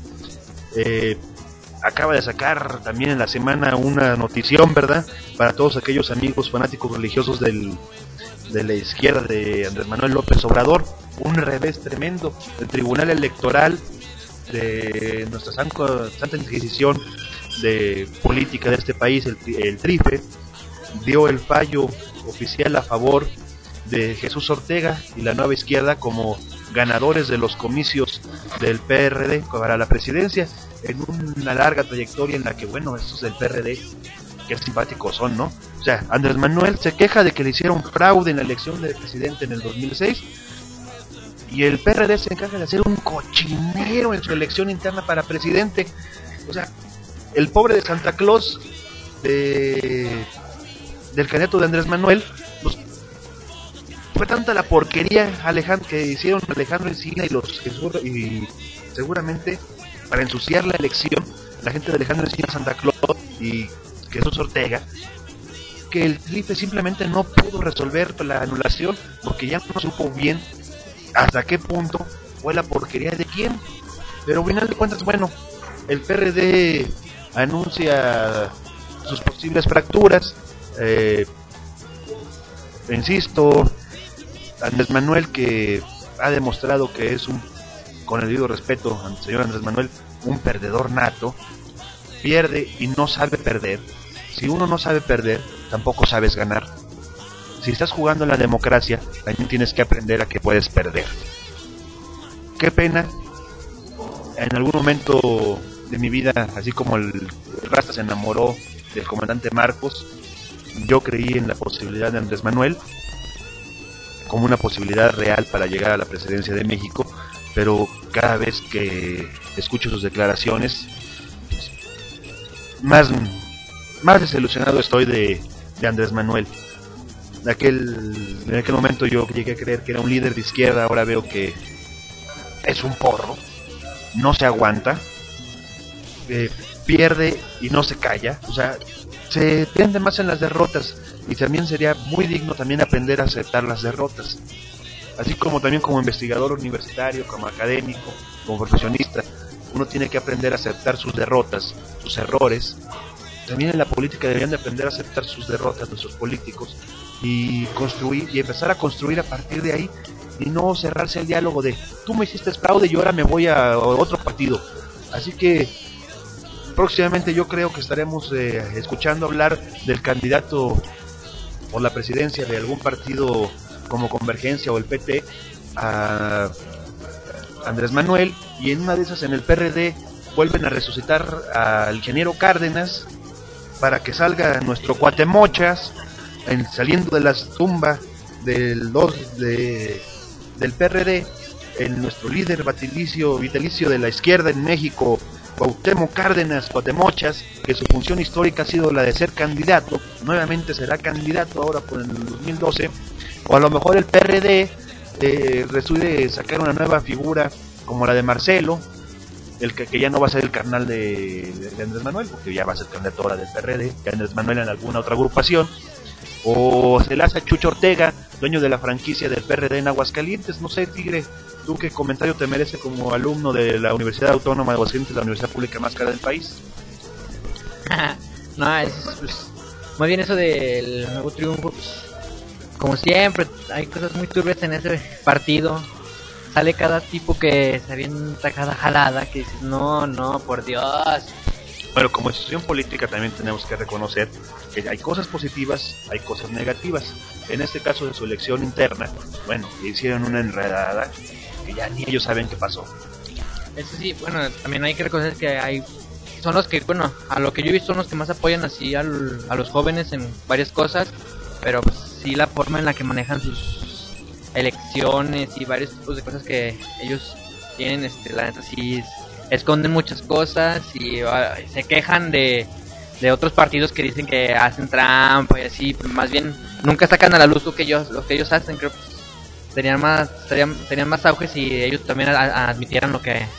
B: Acaba de sacar también en la semana una notición, ¿verdad? Para todos aquellos amigos fanáticos religiosos de la izquierda de Andrés Manuel López Obrador, un revés tremendo. El Tribunal Electoral de nuestra Santa Inquisición de política de este país, el TRIFE, dio el fallo oficial a favor de Jesús Ortega y la Nueva Izquierda como ganadores de los comicios del PRD para la presidencia, en una larga trayectoria en la que, bueno, estos del PRD, qué simpáticos son, ¿no? O sea, Andrés Manuel se queja de que le hicieron fraude en la elección del presidente en el 2006 y el PRD se encarga de hacer un cochinero en su elección interna para presidente. O sea, el pobre de Santa Claus del candidato de Andrés Manuel, pues, fue tanta la porquería que hicieron Alejandro Encina y seguramente para ensuciar la elección, la gente de Alejandro Encina, Santa Claus y Jesús Ortega, que el TRIFE simplemente no pudo resolver la anulación porque ya no supo bien hasta qué punto fue la porquería de quién. Pero al final de cuentas, bueno, el PRD anuncia sus posibles fracturas. Insisto, Andrés Manuel, que ha demostrado que es con el debido respeto al señor Andrés Manuel, un perdedor nato, pierde y no sabe perder. Si uno no sabe perder, tampoco sabes ganar. Si estás jugando en la democracia, también tienes que aprender a que puedes perder. Qué pena, en algún momento de mi vida, así como el Rasta se enamoró del comandante Marcos, yo creí en la posibilidad de Andrés Manuel como una posibilidad real para llegar a la presidencia de México, pero cada vez que escucho sus declaraciones, más desilusionado estoy de Andrés Manuel. En aquel momento yo llegué a creer que era un líder de izquierda, ahora veo que es un porro, no se aguanta, pierde y no se calla, o sea, se tiende más en las derrotas, y también sería muy digno también aprender a aceptar las derrotas, así como también como investigador universitario, como académico, como profesionista, uno tiene que aprender a aceptar sus derrotas, sus errores. También en la política deberían de aprender a aceptar sus derrotas nuestros políticos y construir y empezar a construir a partir de ahí, y no cerrarse el diálogo de tú me hiciste fraude y ahora me voy a otro partido. Así que próximamente yo creo que estaremos escuchando hablar del candidato por la presidencia de algún partido como Convergencia o el PT, a Andrés Manuel, y en una de esas en el PRD vuelven a resucitar al ingeniero Cárdenas para que salga nuestro Cuatemochas saliendo de la tumba del PRD, nuestro líder vitalicio de la izquierda en México, Cuauhtémoc Cárdenas Cuatemochas, que su función histórica ha sido la de ser candidato, nuevamente será candidato ahora por el 2012, o a lo mejor el PRD decide sacar una nueva figura como la de Marcelo, el que ya no va a ser el carnal de Andrés Manuel, porque ya va a ser candidato ahora del PRD, que Andrés Manuel en alguna otra agrupación, o se le hace a Chucho Ortega, dueño de la franquicia del PRD en Aguascalientes. No sé, Tigre, ¿tú qué comentario te merece como alumno de la Universidad Autónoma de Aguascalientes, la universidad pública más cara del país?
C: No, pues, muy bien eso del nuevo triunfo, pues, como siempre, hay cosas muy turbias en ese partido. Sale cada tipo que se avienta cada jalada que dices, no, por Dios.
B: Bueno, como institución política también tenemos que reconocer que hay cosas positivas, hay cosas negativas. En este caso de su elección interna, bueno, le hicieron una enredada que ya ni ellos saben qué pasó.
C: Eso sí, bueno, también hay que reconocer que son los que, bueno, a lo que yo he visto son los que más apoyan así a los jóvenes en varias cosas, pero pues sí la forma en la que manejan sus elecciones y varios tipos de cosas que ellos tienen, la neta sí esconden muchas cosas y se quejan de otros partidos que dicen que hacen trampa y así, más bien nunca sacan a la luz lo que ellos hacen. Creo que tenían más auge si ellos también admitieran lo que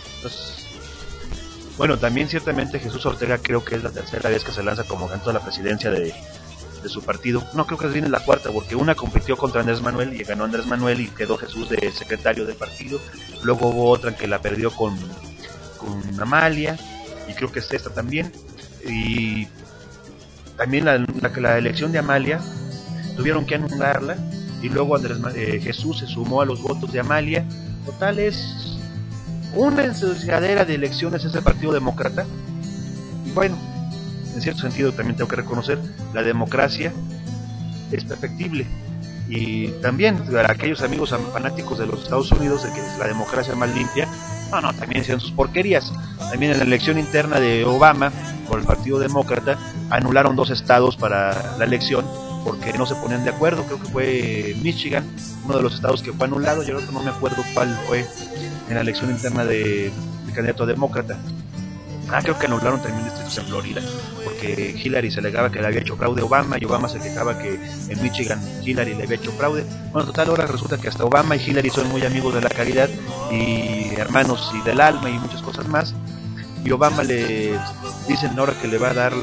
B: Bueno, también ciertamente Jesús Ortega creo que es la tercera vez que se lanza como candidato a la presidencia de su partido. No, creo que viene la cuarta, porque una compitió contra Andrés Manuel y ganó Andrés Manuel y quedó Jesús de secretario del partido. Luego hubo otra que la perdió con Amalia, y creo que es esta también. Y también la elección de Amalia tuvieron que anularla, y luego Jesús se sumó a los votos de Amalia. Total, es una ensuciadera de elecciones ese Partido Demócrata. Y bueno, en cierto sentido también tengo que reconocer, la democracia es perfectible. Y también para aquellos amigos fanáticos de los Estados Unidos, de que es la democracia más limpia, no, también hicieron sus porquerías. También en la elección interna de Obama por el Partido Demócrata anularon 2 estados para la elección porque no se ponían de acuerdo. Creo que fue Michigan, uno de los estados que fue anulado, yo no me acuerdo cuál fue en la elección interna de candidato demócrata. Creo que anularon también distritos en Florida, porque Hillary se alegaba que le había hecho fraude a Obama, y Obama se quejaba que en Michigan Hillary le había hecho fraude. Bueno, total, ahora resulta que hasta Obama y Hillary son muy amigos de la caridad y hermanos y del alma y muchas cosas más. Y Obama le dicen ahora que le va a dar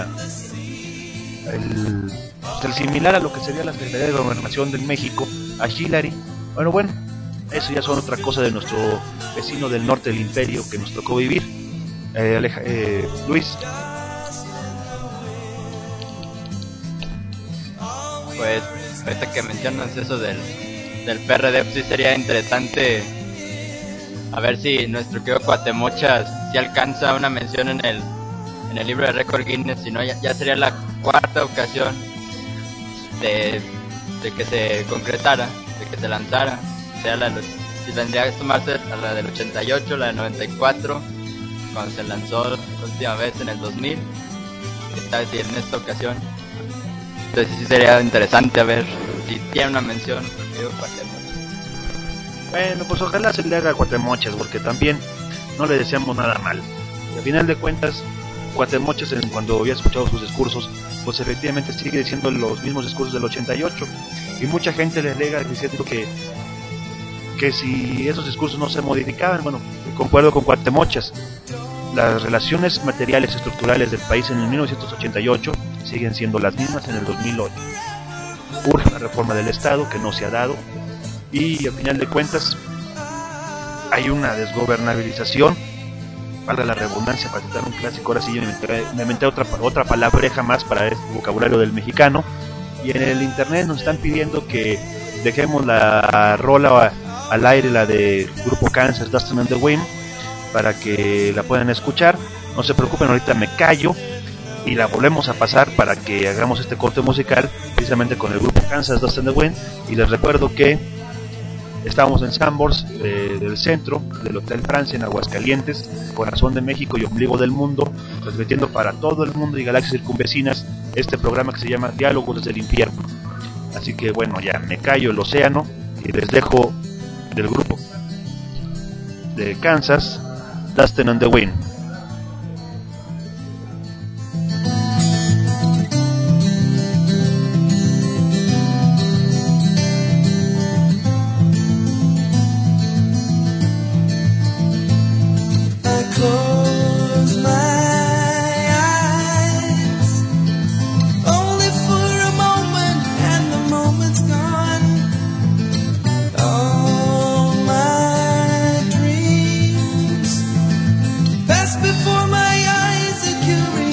B: el similar a lo que sería la Secretaría de Gobernación de México a Hillary. Bueno, eso ya son otra cosa de nuestro vecino del norte del imperio que nos tocó vivir. Luis.
E: Pues ahorita que mencionas eso del PRD, sí sería interesante a ver si nuestro querido Cuatemochas si alcanza una mención en el libro de récord Guinness. Si no, ya sería la 4ª ocasión de que se concretara, de que se lanzara. O sea, si tendría que sumarse a la del 88, la del 94, cuando se lanzó la última vez en el 2000, esta vez en esta ocasión. Entonces sí sería interesante a ver si tiene una mención.
B: Bueno, pues ojalá se le haga a Cuatemochas, porque también no le deseamos nada mal. Y al final de cuentas, Cuatemochas, cuando había escuchado sus discursos, pues efectivamente sigue diciendo los mismos discursos del 88, y mucha gente le alega diciendo que si esos discursos no se modificaban. Bueno, concuerdo con Cuatemochas. Las relaciones materiales y estructurales del país en el 1988 siguen siendo las mismas en el 2008. Urge una reforma del Estado que no se ha dado, y al final de cuentas hay una desgobernabilización, valga la redundancia, para citar un clásico. Ahora sí yo me inventé otra palabreja más para el vocabulario del mexicano. Y en el internet nos están pidiendo que dejemos la rola al aire, la de Grupo Kansas, Dustin and the Wind, para que la puedan escuchar. No se preocupen, ahorita me callo y la volvemos a pasar para que hagamos este corte musical precisamente con el Grupo Kansas, Dustin and the Wind. Y les recuerdo que estamos en Sanborns, del centro del Hotel Francia en Aguascalientes, corazón de México y ombligo del mundo, transmitiendo para todo el mundo y galaxias circunvecinas este programa que se llama Diálogos desde el Infierno. Así que bueno, ya me callo el océano y les dejo del grupo de Kansas, Dustin and the Wind.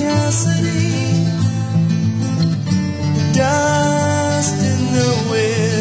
F: Dust in the wind.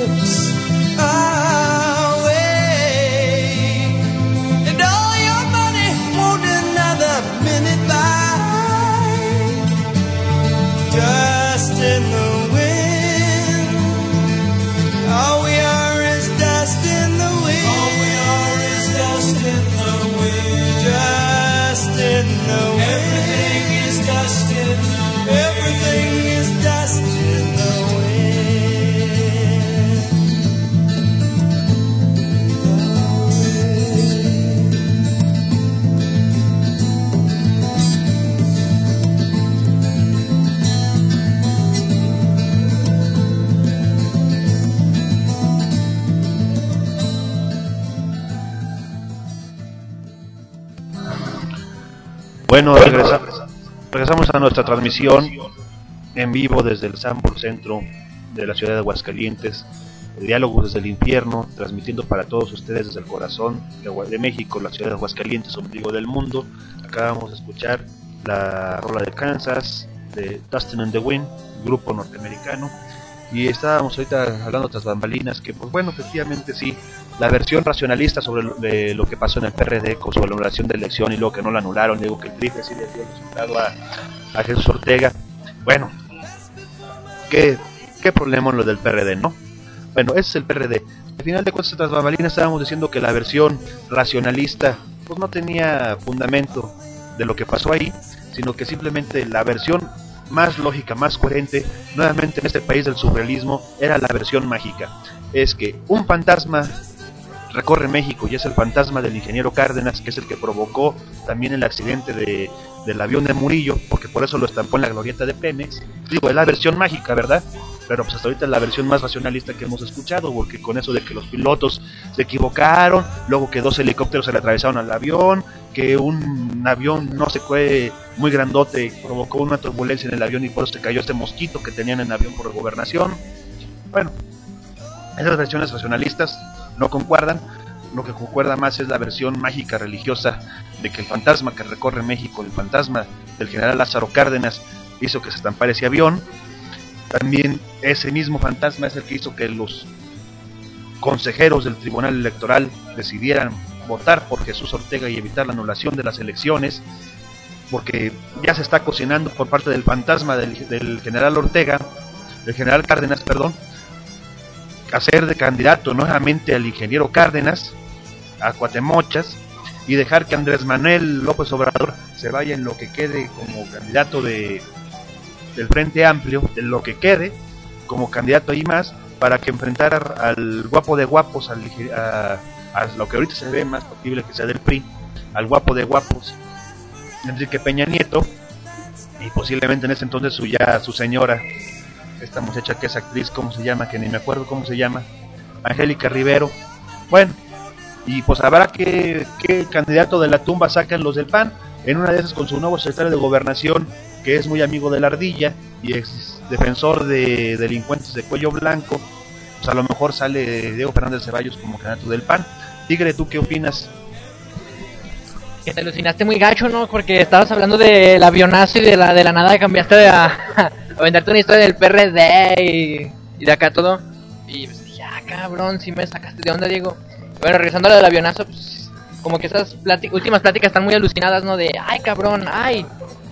F: slips away, and all your money won't another minute by. Dust in the wind, all we are is dust in the wind. All we are is dust in the wind. Dust in the wind. Everything is dust in the wind. Everything is dust in the
B: Bueno, regresamos a nuestra transmisión en vivo desde el Sanborns Centro de la ciudad de Aguascalientes, el diálogo desde el infierno, transmitiendo para todos ustedes desde el corazón de México, la ciudad de Aguascalientes, ombligo del mundo. Acabamos de escuchar la rola de Kansas, de Dustin and the Wind, grupo norteamericano, y estábamos ahorita hablando tras bambalinas que, pues bueno, efectivamente sí, la versión racionalista sobre lo que pasó en el PRD con su anulación de elección y luego que no la anularon, digo que el PRI sí le dio el resultado a Jesús Ortega. Bueno, ¿qué problema en lo del PRD, no? Bueno, ese es el PRD. Al final de cuentas, tras bambalinas estábamos diciendo que la versión racionalista pues no tenía fundamento de lo que pasó ahí, sino que simplemente la versión más lógica, más coherente, nuevamente en este país del surrealismo, era la versión mágica. Es que un fantasma recorre México y es el fantasma del ingeniero Cárdenas, que es el que provocó también el accidente del avión de Murillo, porque por eso lo estampó en la glorieta de Pemex. Digo, es la versión mágica, ¿verdad? Pero pues hasta ahorita es la versión más racionalista que hemos escuchado, porque con eso de que los pilotos se equivocaron, luego que 2 helicópteros se le atravesaron al avión, que un avión no se fue muy grandote, provocó una turbulencia en el avión y por eso se cayó este mosquito que tenían en el avión por gobernación. Bueno, esas versiones racionalistas no concuerdan. Lo que concuerda más es la versión mágica religiosa de que el fantasma que recorre México, el fantasma del general Lázaro Cárdenas, hizo que se estampara ese avión. También ese mismo fantasma es el que hizo que los consejeros del Tribunal Electoral decidieran votar por Jesús Ortega y evitar la anulación de las elecciones, porque ya se está cocinando por parte del fantasma del general Ortega, del general Cárdenas, perdón, hacer de candidato nuevamente al ingeniero Cárdenas a Cuatemochas y dejar que Andrés Manuel López Obrador se vaya en lo que quede como candidato del Frente Amplio, en lo que quede como candidato ahí más, para que enfrentara al guapo de guapos, a lo que ahorita se ve más factible que sea del PRI, al guapo de guapos Enrique Peña Nieto, y posiblemente en ese entonces su señora, esta muchacha que es actriz, ¿cómo se llama? Que ni me acuerdo cómo se llama, Angélica Rivero. Bueno, y pues habrá que candidato de la tumba sacan los del PAN, en una de esas con su nuevo secretario de Gobernación, que es muy amigo de la ardilla y es defensor de delincuentes de cuello blanco, pues a lo mejor sale Diego Fernández Ceballos como candidato del PAN. Tigre, ¿tú qué opinas?
C: Que te alucinaste muy gacho, ¿no? Porque estabas hablando del avionazo y de la nada cambiaste a venderte una historia del PRD y de acá todo. Y pues dije, cabrón, si me sacaste de onda, Diego. Bueno, regresando a lo del avionazo, pues como que esas últimas pláticas están muy alucinadas, ¿no? De, cabrón, ay.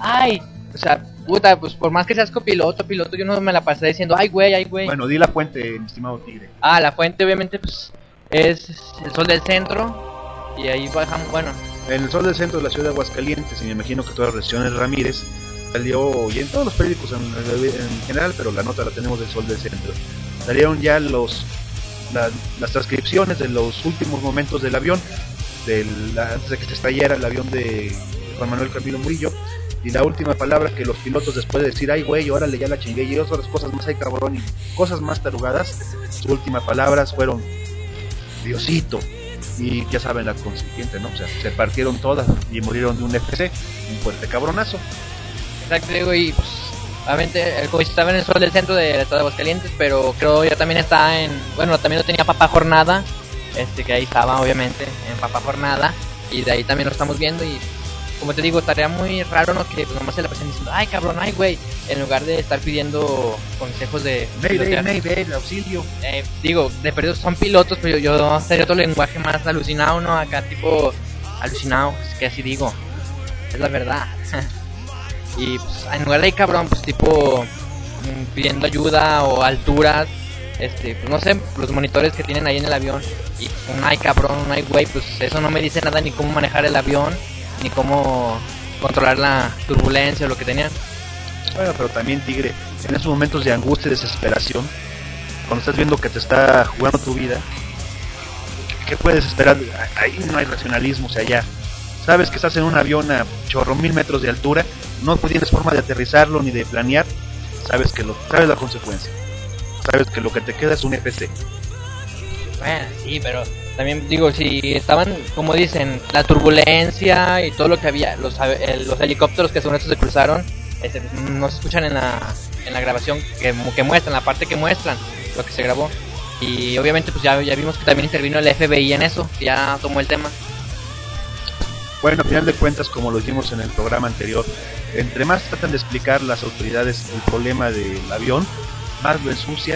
C: O sea, puta, pues por más que seas piloto, yo no me la pasé diciendo, ay, güey.
B: Bueno, di la fuente, mi estimado Tigre.
C: La fuente obviamente, pues, es el Sol del Centro. Y ahí bajamos, bueno.
B: En el Sol del Centro de la ciudad de Aguascalientes, y me imagino que todas las regiones Ramírez, salió, y en todos los periódicos en general, pero la nota la tenemos del Sol del Centro. Salieron ya las transcripciones de los últimos momentos del avión, antes de que se estallara el avión de Juan Manuel Camilo Murillo, y la última palabra que los pilotos, después de decir, ay güey, órale, ya la chingué, y otras cosas más, ay cabrón, y cosas más tarugadas, sus últimas palabras fueron Diosito, y ya saben la consiguiente, ¿no? O sea, se partieron todas y murieron de un FC, un fuerte cabronazo.
C: Exacto, digo, y pues obviamente el COVID estaba en el Sol del Centro del estado de Aguascalientes, pero creo ya también está también lo tenía Papá Jornada, que ahí estaba obviamente en Papá Jornada, y de ahí también lo estamos viendo, y como te digo, estaría muy raro, ¿no? Que pues, nomás se la pasen diciendo, ay cabrón, ay güey, en lugar de estar pidiendo consejos de pilotear.
B: Mayday, auxilio.
C: Digo, de perdidos son pilotos, pero yo sería otro lenguaje más alucinado, ¿no? Acá tipo alucinado, es que así digo, es la verdad. Y pues en lugar de ahí cabrón, pues tipo pidiendo ayuda o alturas, pues no sé, los monitores que tienen ahí en el avión, y un ay cabrón, un ay güey, pues eso no me dice nada ni cómo manejar el avión, ni cómo controlar la turbulencia o lo que tenían.
B: Bueno, pero también, Tigre, en esos momentos de angustia y desesperación, cuando estás viendo que te está jugando tu vida, ¿qué puedes esperar? Ahí no hay racionalismo, o sea, ya sabes que estás en un avión a chorro 1000 metros de altura, no tienes forma de aterrizarlo ni de planear, sabes la consecuencia, sabes que lo que te queda es un FC.
C: Bueno, sí, pero también digo, si estaban, como dicen, la turbulencia y todo lo que había, los helicópteros que según estos se cruzaron, no se escuchan en la grabación que muestran, la parte que muestran, lo que se grabó. Y obviamente pues ya vimos que también intervino el FBI en eso, que ya tomó el tema.
B: Bueno, a final de cuentas, como lo dijimos en el programa anterior, entre más tratan de explicar las autoridades el problema del avión, más lo ensucian,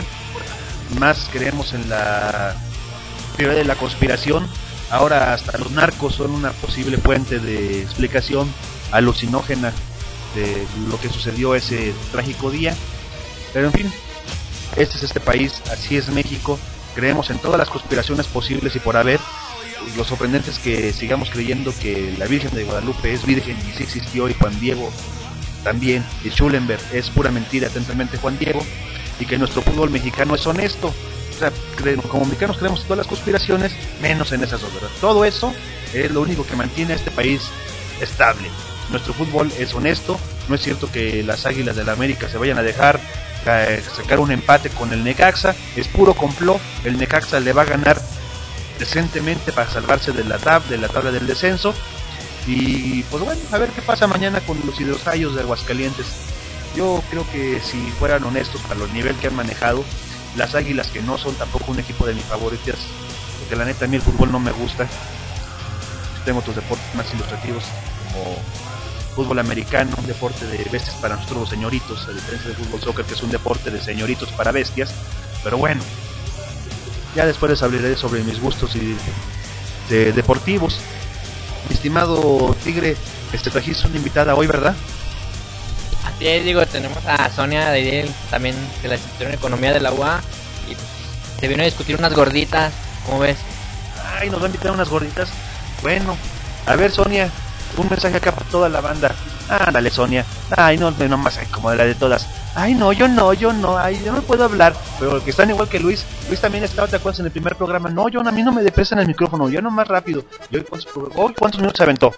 B: más creemos en la teoría de la conspiración. Ahora hasta los narcos son una posible fuente de explicación alucinógena de lo que sucedió ese trágico día. Pero en fin, este es este país, así es México, creemos en todas las conspiraciones posibles y por haber. Lo sorprendente es que sigamos creyendo que la Virgen de Guadalupe es virgen y sí existió, y Juan Diego también, y Schulenberg es pura mentira, atentamente Juan Diego, y que nuestro fútbol mexicano es honesto. O sea, como mexicanos creemos en todas las conspiraciones, menos en esas dos, ¿verdad? Todo eso es lo único que mantiene a este país estable. Nuestro fútbol es honesto, no es cierto que las Águilas del América se vayan a dejar sacar un empate con el Necaxa, es puro complot. El Necaxa le va a ganar decentemente para salvarse de la tabla del descenso. Y pues bueno, a ver qué pasa mañana con los hidrosallos de Aguascalientes. Yo creo que si fueran honestos para los niveles que han manejado, las Águilas, que no son tampoco un equipo de mis favoritas, porque la neta a mí el fútbol no me gusta, tengo otros deportes más ilustrativos como fútbol americano, un deporte de bestias para nosotros los señoritos, a diferencia del fútbol soccer, que es un deporte de señoritos para bestias. Pero bueno, ya después les hablaré sobre mis gustos y de deportivos. Mi estimado Tigre, trajiste una invitada hoy, ¿verdad?
C: Así es, digo, tenemos a Sonia de también de la Institución de Economía de la UA, y pues, se vino a discutir unas gorditas, ¿cómo ves?
B: Ay, nos va a invitar unas gorditas. Bueno, a ver, Sonia, un mensaje acá para toda la banda. Ándale, Sonia. Ay, no más como de la de todas. Ay, no, yo no. Ay, yo no puedo hablar. Pero que están igual que Luis. Luis también estaba, ¿te acuerdas? En el primer programa. No, a mí no me depresan el micrófono. Yo no más rápido. ¿Y hoy cuántos minutos se aventó?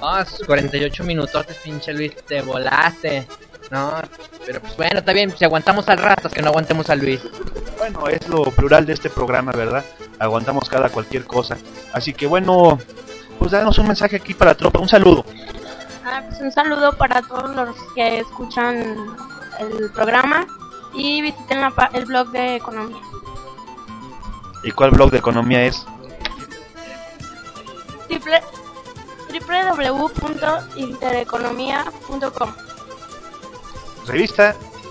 C: 48 minutotes, pinche Luis, te volaste. No, pero pues bueno, está bien. Si aguantamos al Rastas, que no aguantemos a Luis.
B: Bueno, es lo plural de este programa, ¿verdad? Aguantamos cualquier cosa. Así que bueno, pues danos un mensaje aquí para la tropa. Un saludo.
D: Pues un saludo para todos los que escuchan el programa y visiten el blog de economía.
B: ¿Y cuál blog de economía es?
D: www.intereconomia.com.
B: Revista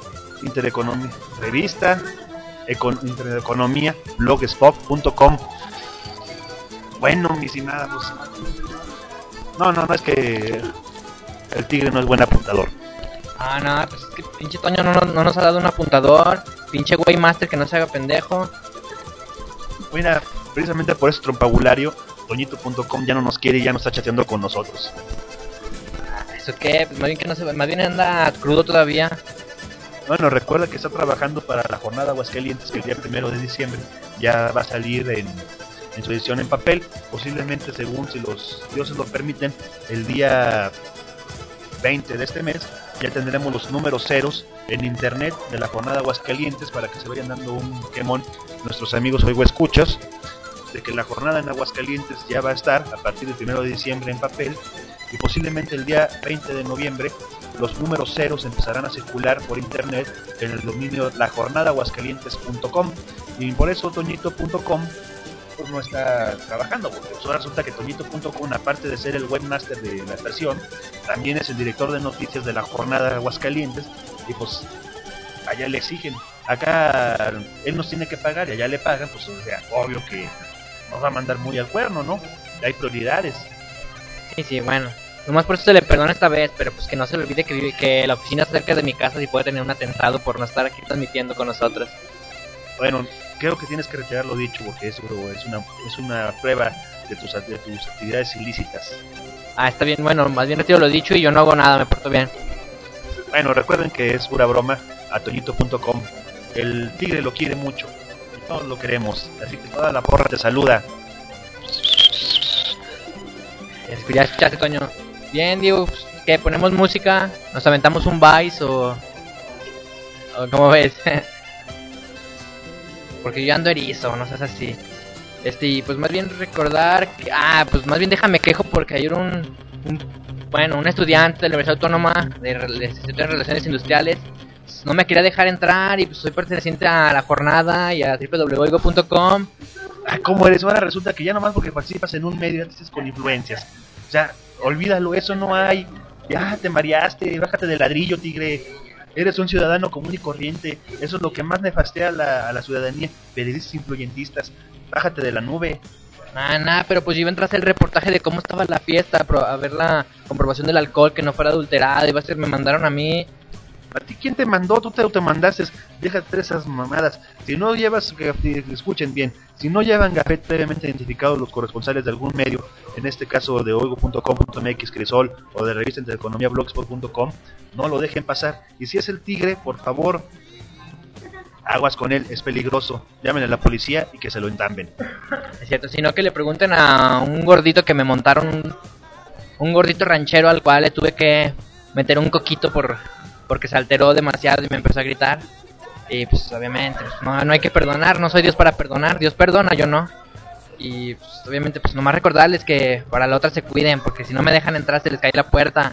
B: Intereconomía, blogspot.com. Bueno, mi estimada, pues no, es que el Tigre no es buen apuntador.
C: No, pues es que pinche Toño no nos ha dado un apuntador. Pinche güey master que no se haga pendejo.
B: Mira, precisamente por ese trompabulario, Toñito.com ya no nos quiere y ya no está chateando con nosotros.
C: ¿Eso qué? Pues más bien anda crudo todavía.
B: Bueno, recuerda que está trabajando para la jornada Aguascalientes, que el día 1 de diciembre ya va a salir en su edición en papel, posiblemente, según si los dioses lo permiten, el día 20 de este mes ya tendremos los números ceros en internet de la jornada Aguascalientes, para que se vayan dando un quemón nuestros amigos oigo escuchas de que la jornada en Aguascalientes ya va a estar a partir del 1 de diciembre en papel, y posiblemente el día 20 de noviembre los números ceros empezarán a circular por internet en el dominio lajornadaaguascalientes.com, y por eso Toñito.com pues no está trabajando, porque pues ahora resulta que Toñito.com, aparte de ser el webmaster de la estación, también es el director de noticias de la jornada de Aguascalientes, y pues allá le exigen. Acá él nos tiene que pagar y allá le pagan, pues o sea, obvio que nos va a mandar muy al cuerno, ¿no? Hay prioridades.
C: Sí, bueno. Nomás por eso se le perdona esta vez, pero pues que no se le olvide que la oficina está cerca de mi casa y puede tener un atentado por no estar aquí transmitiendo con nosotros.
B: Bueno, creo que tienes que retirar lo dicho, porque es una prueba de tus actividades ilícitas.
C: Ah, está bien, bueno, más bien retiro lo dicho y yo no hago nada, me porto bien.
B: Bueno, recuerden que es pura broma a Toñito.com. El tigre lo quiere mucho y todos lo queremos, así que toda la porra te saluda.
C: Ya escuchaste, Toño. Bien, Diego, pues, ¿qué? ¿Ponemos música? ¿Nos aventamos un Vice o cómo ves? Porque yo ando erizo, no seas así. Y pues más bien recordar que... pues más bien déjame quejo porque ayer un estudiante de la Universidad Autónoma de Instituto de Relaciones Industriales no me quería dejar entrar y pues soy perteneciente a la jornada y a www.oigo.com.
B: ¿Cómo eres? Ahora resulta que ya nomás porque participas en un medio antes con influencias. O sea, olvídalo, eso no hay. Ya te mareaste, bájate del ladrillo, tigre. Eres un ciudadano común y corriente. Eso es lo que más nefastea a la ciudadanía. Periodistas influyentistas. Bájate de la nube.
C: Pero pues yo iba a entrar a hacer el reportaje de cómo estaba la fiesta, a ver la comprobación del alcohol, que no fuera adulterado, me mandaron a mí.
B: ¿A ti quién te mandó? Tú te automandaste. Déjate de esas mamadas. Si no llevas, escuchen bien, si no llevan gafete previamente identificados los corresponsales de algún medio, en este caso de oigo.com.mx, Crisol, o de revista Intereconomía blogspot.com, no lo dejen pasar. Y si es el tigre, por favor, aguas con él, es peligroso. Llamen a la policía y que se lo entamben.
C: Es cierto, sino que le pregunten a un gordito que me montaron, un gordito ranchero al cual le tuve que meter un coquito porque se alteró demasiado y me empezó a gritar. Y pues obviamente pues, no hay que perdonar, no soy Dios para perdonar, Dios perdona, yo no. Y pues obviamente pues nomás recordarles que para la otra se cuiden, porque si no me dejan entrar se les cae la puerta.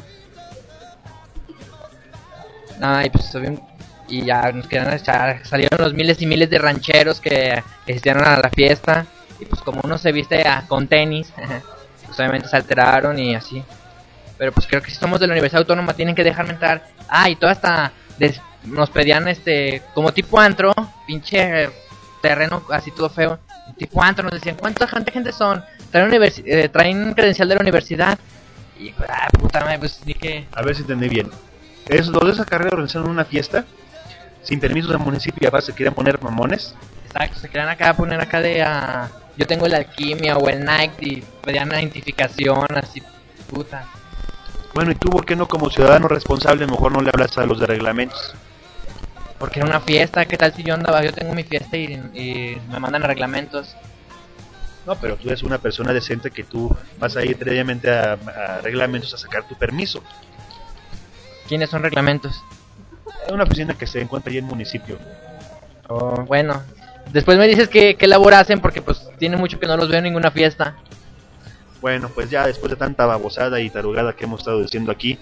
C: Y pues y ya nos quedan salieron los miles y miles de rancheros que asistieron a la fiesta. Y pues como uno se viste con tenis, pues obviamente se alteraron y así. Pero pues creo que si somos de la Universidad Autónoma tienen que dejarme entrar. Y todo hasta nos pedían como tipo antro, pinche terreno así todo feo. Tipo antro, nos decían, ¿cuánta gente son? Traen credencial de la universidad. Y puta madre, pues dije...
B: A ver si entendí bien. ¿Es los de esa carrera organizaron una fiesta? Sin permiso del municipio y aparte se querían poner mamones.
C: Exacto, se querían poner acá de... yo tengo el Alquimia o el Night y pedían la identificación así, puta.
B: Bueno, ¿y tú por qué no como ciudadano responsable mejor no le hablas a los de reglamentos?
C: Porque era una fiesta, ¿qué tal si yo tengo mi fiesta y me mandan a reglamentos?
B: No, pero tú eres una persona decente que tú vas a ir previamente a reglamentos a sacar tu permiso.
C: ¿Quiénes son reglamentos?
B: Es una oficina que se encuentra ahí en el municipio.
C: Bueno, después me dices qué labor hacen porque pues tiene mucho que no los veo en ninguna fiesta.
B: Bueno, pues ya después de tanta babosada y tarugada que hemos estado diciendo aquí,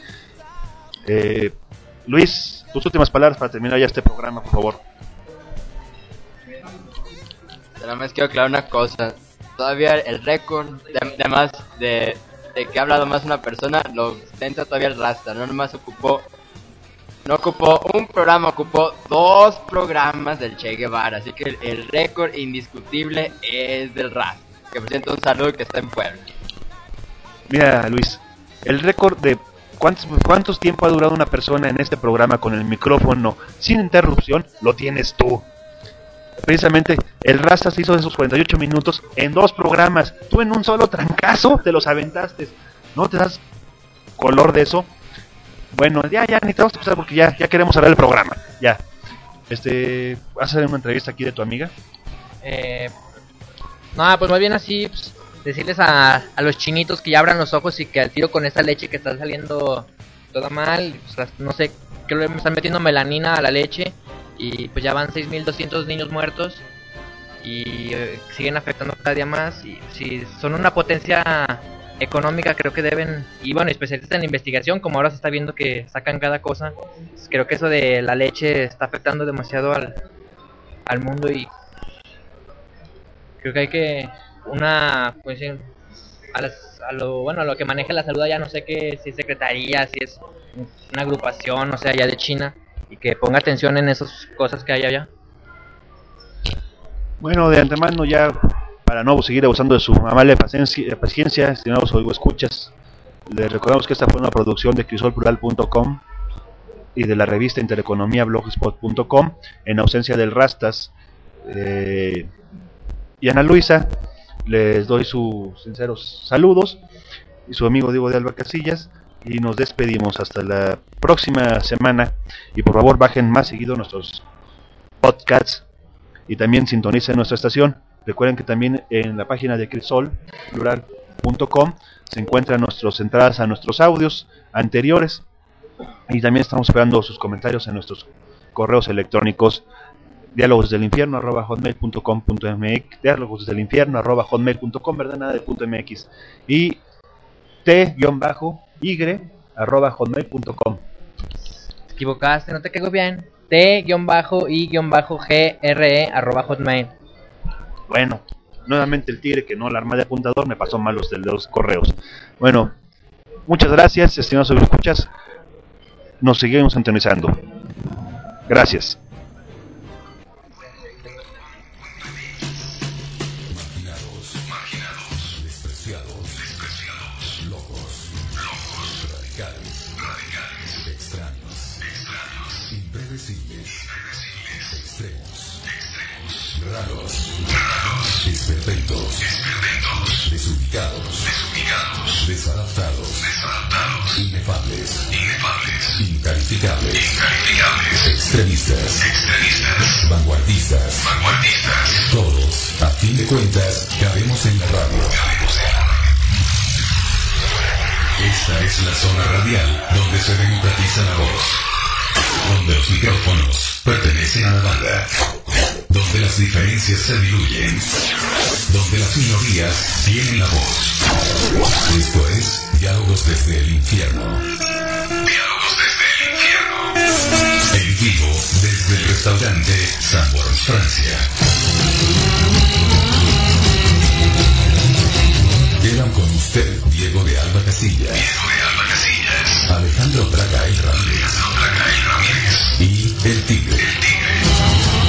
B: Luis, tus últimas palabras para terminar ya este programa, por favor.
E: Nada más quiero aclarar una cosa. Todavía el récord, además de que ha hablado más una persona, lo ostenta todavía el Rasta. No nomás no ocupó un programa, ocupó 2 programas del Che Guevara. Así que el récord indiscutible es del Rasta. Que presenta un saludo que está en Puebla.
B: Mira, Luis, el récord de cuántos tiempo ha durado una persona en este programa con el micrófono sin interrupción, lo tienes tú. Precisamente, el Rasta se hizo esos 48 minutos en 2 programas. Tú en un solo trancazo te los aventaste. ¿No te das color de eso? Bueno, ya, ni te vamos a pasar porque ya queremos cerrar el programa. Ya. ¿Vas a hacer una entrevista aquí de tu amiga?
C: No, pues más bien así, pues, decirles a los chinitos que ya abran los ojos y que al tiro con esa leche que está saliendo toda mal, pues, no sé, creo que me están metiendo melanina a la leche y pues ya van 6.200 niños muertos y siguen afectando cada día más. Y si son una potencia económica, creo que deben, y bueno, especialistas en investigación, como ahora se está viendo que sacan cada cosa, pues creo que eso de la leche está afectando demasiado al mundo y creo que hay que una pues a lo que maneja la salud allá, no sé qué, si es secretaría, si es una agrupación, no sé, allá de China, y que ponga atención en esas cosas que hay allá.
B: Bueno, de antemano ya, para no seguir abusando de su amable paciencia, estimados oigo escuchas, les recordamos que esta fue una producción de crisolplural.com y de la revista Intereconomía blogspot.com, en ausencia del Rastas y Ana Luisa. Les doy sus sinceros saludos y su amigo Diego de Alba Casillas, y nos despedimos hasta la próxima semana. Y por favor bajen más seguido nuestros podcasts y también sintonicen nuestra estación. Recuerden que también en la página de crisolplural.com se encuentran nuestras entradas a nuestros audios anteriores, y también estamos esperando sus comentarios en nuestros correos electrónicos: dialogosdelinfierno@hotmail.com.mx, dialogosdelinfierno@hotmail.com, verdad, nada de .mx, y t-y@hotmail.com.
C: Te equivocaste, no te caigo bien. T-y-gre@hotmail.
B: Bueno, nuevamente el tigre, que no la arma de apuntador, me pasó mal los de los correos. Bueno, muchas gracias, estimados escuchas. Nos seguimos sintonizando. Gracias.
A: Marginados, despreciados, locos, radicales, extraños, impredecibles, extremos, raros, desperfectos, desubicados, desadaptados, inefables, incalificables, extremistas, vanguardistas, todos, a fin de cuentas, cabemos en la radio. Esta es la zona radial donde se democratiza la voz, donde los micrófonos pertenecen a la banda, donde las diferencias se diluyen, donde las minorías tienen la voz. Esto es Diálogos desde el Infierno. Diálogos desde el Infierno. En vivo desde el restaurante Sanborns, Francia. Quedan con usted Diego de Alba Casillas, Alejandro Braga y Ramírez y el Tigre.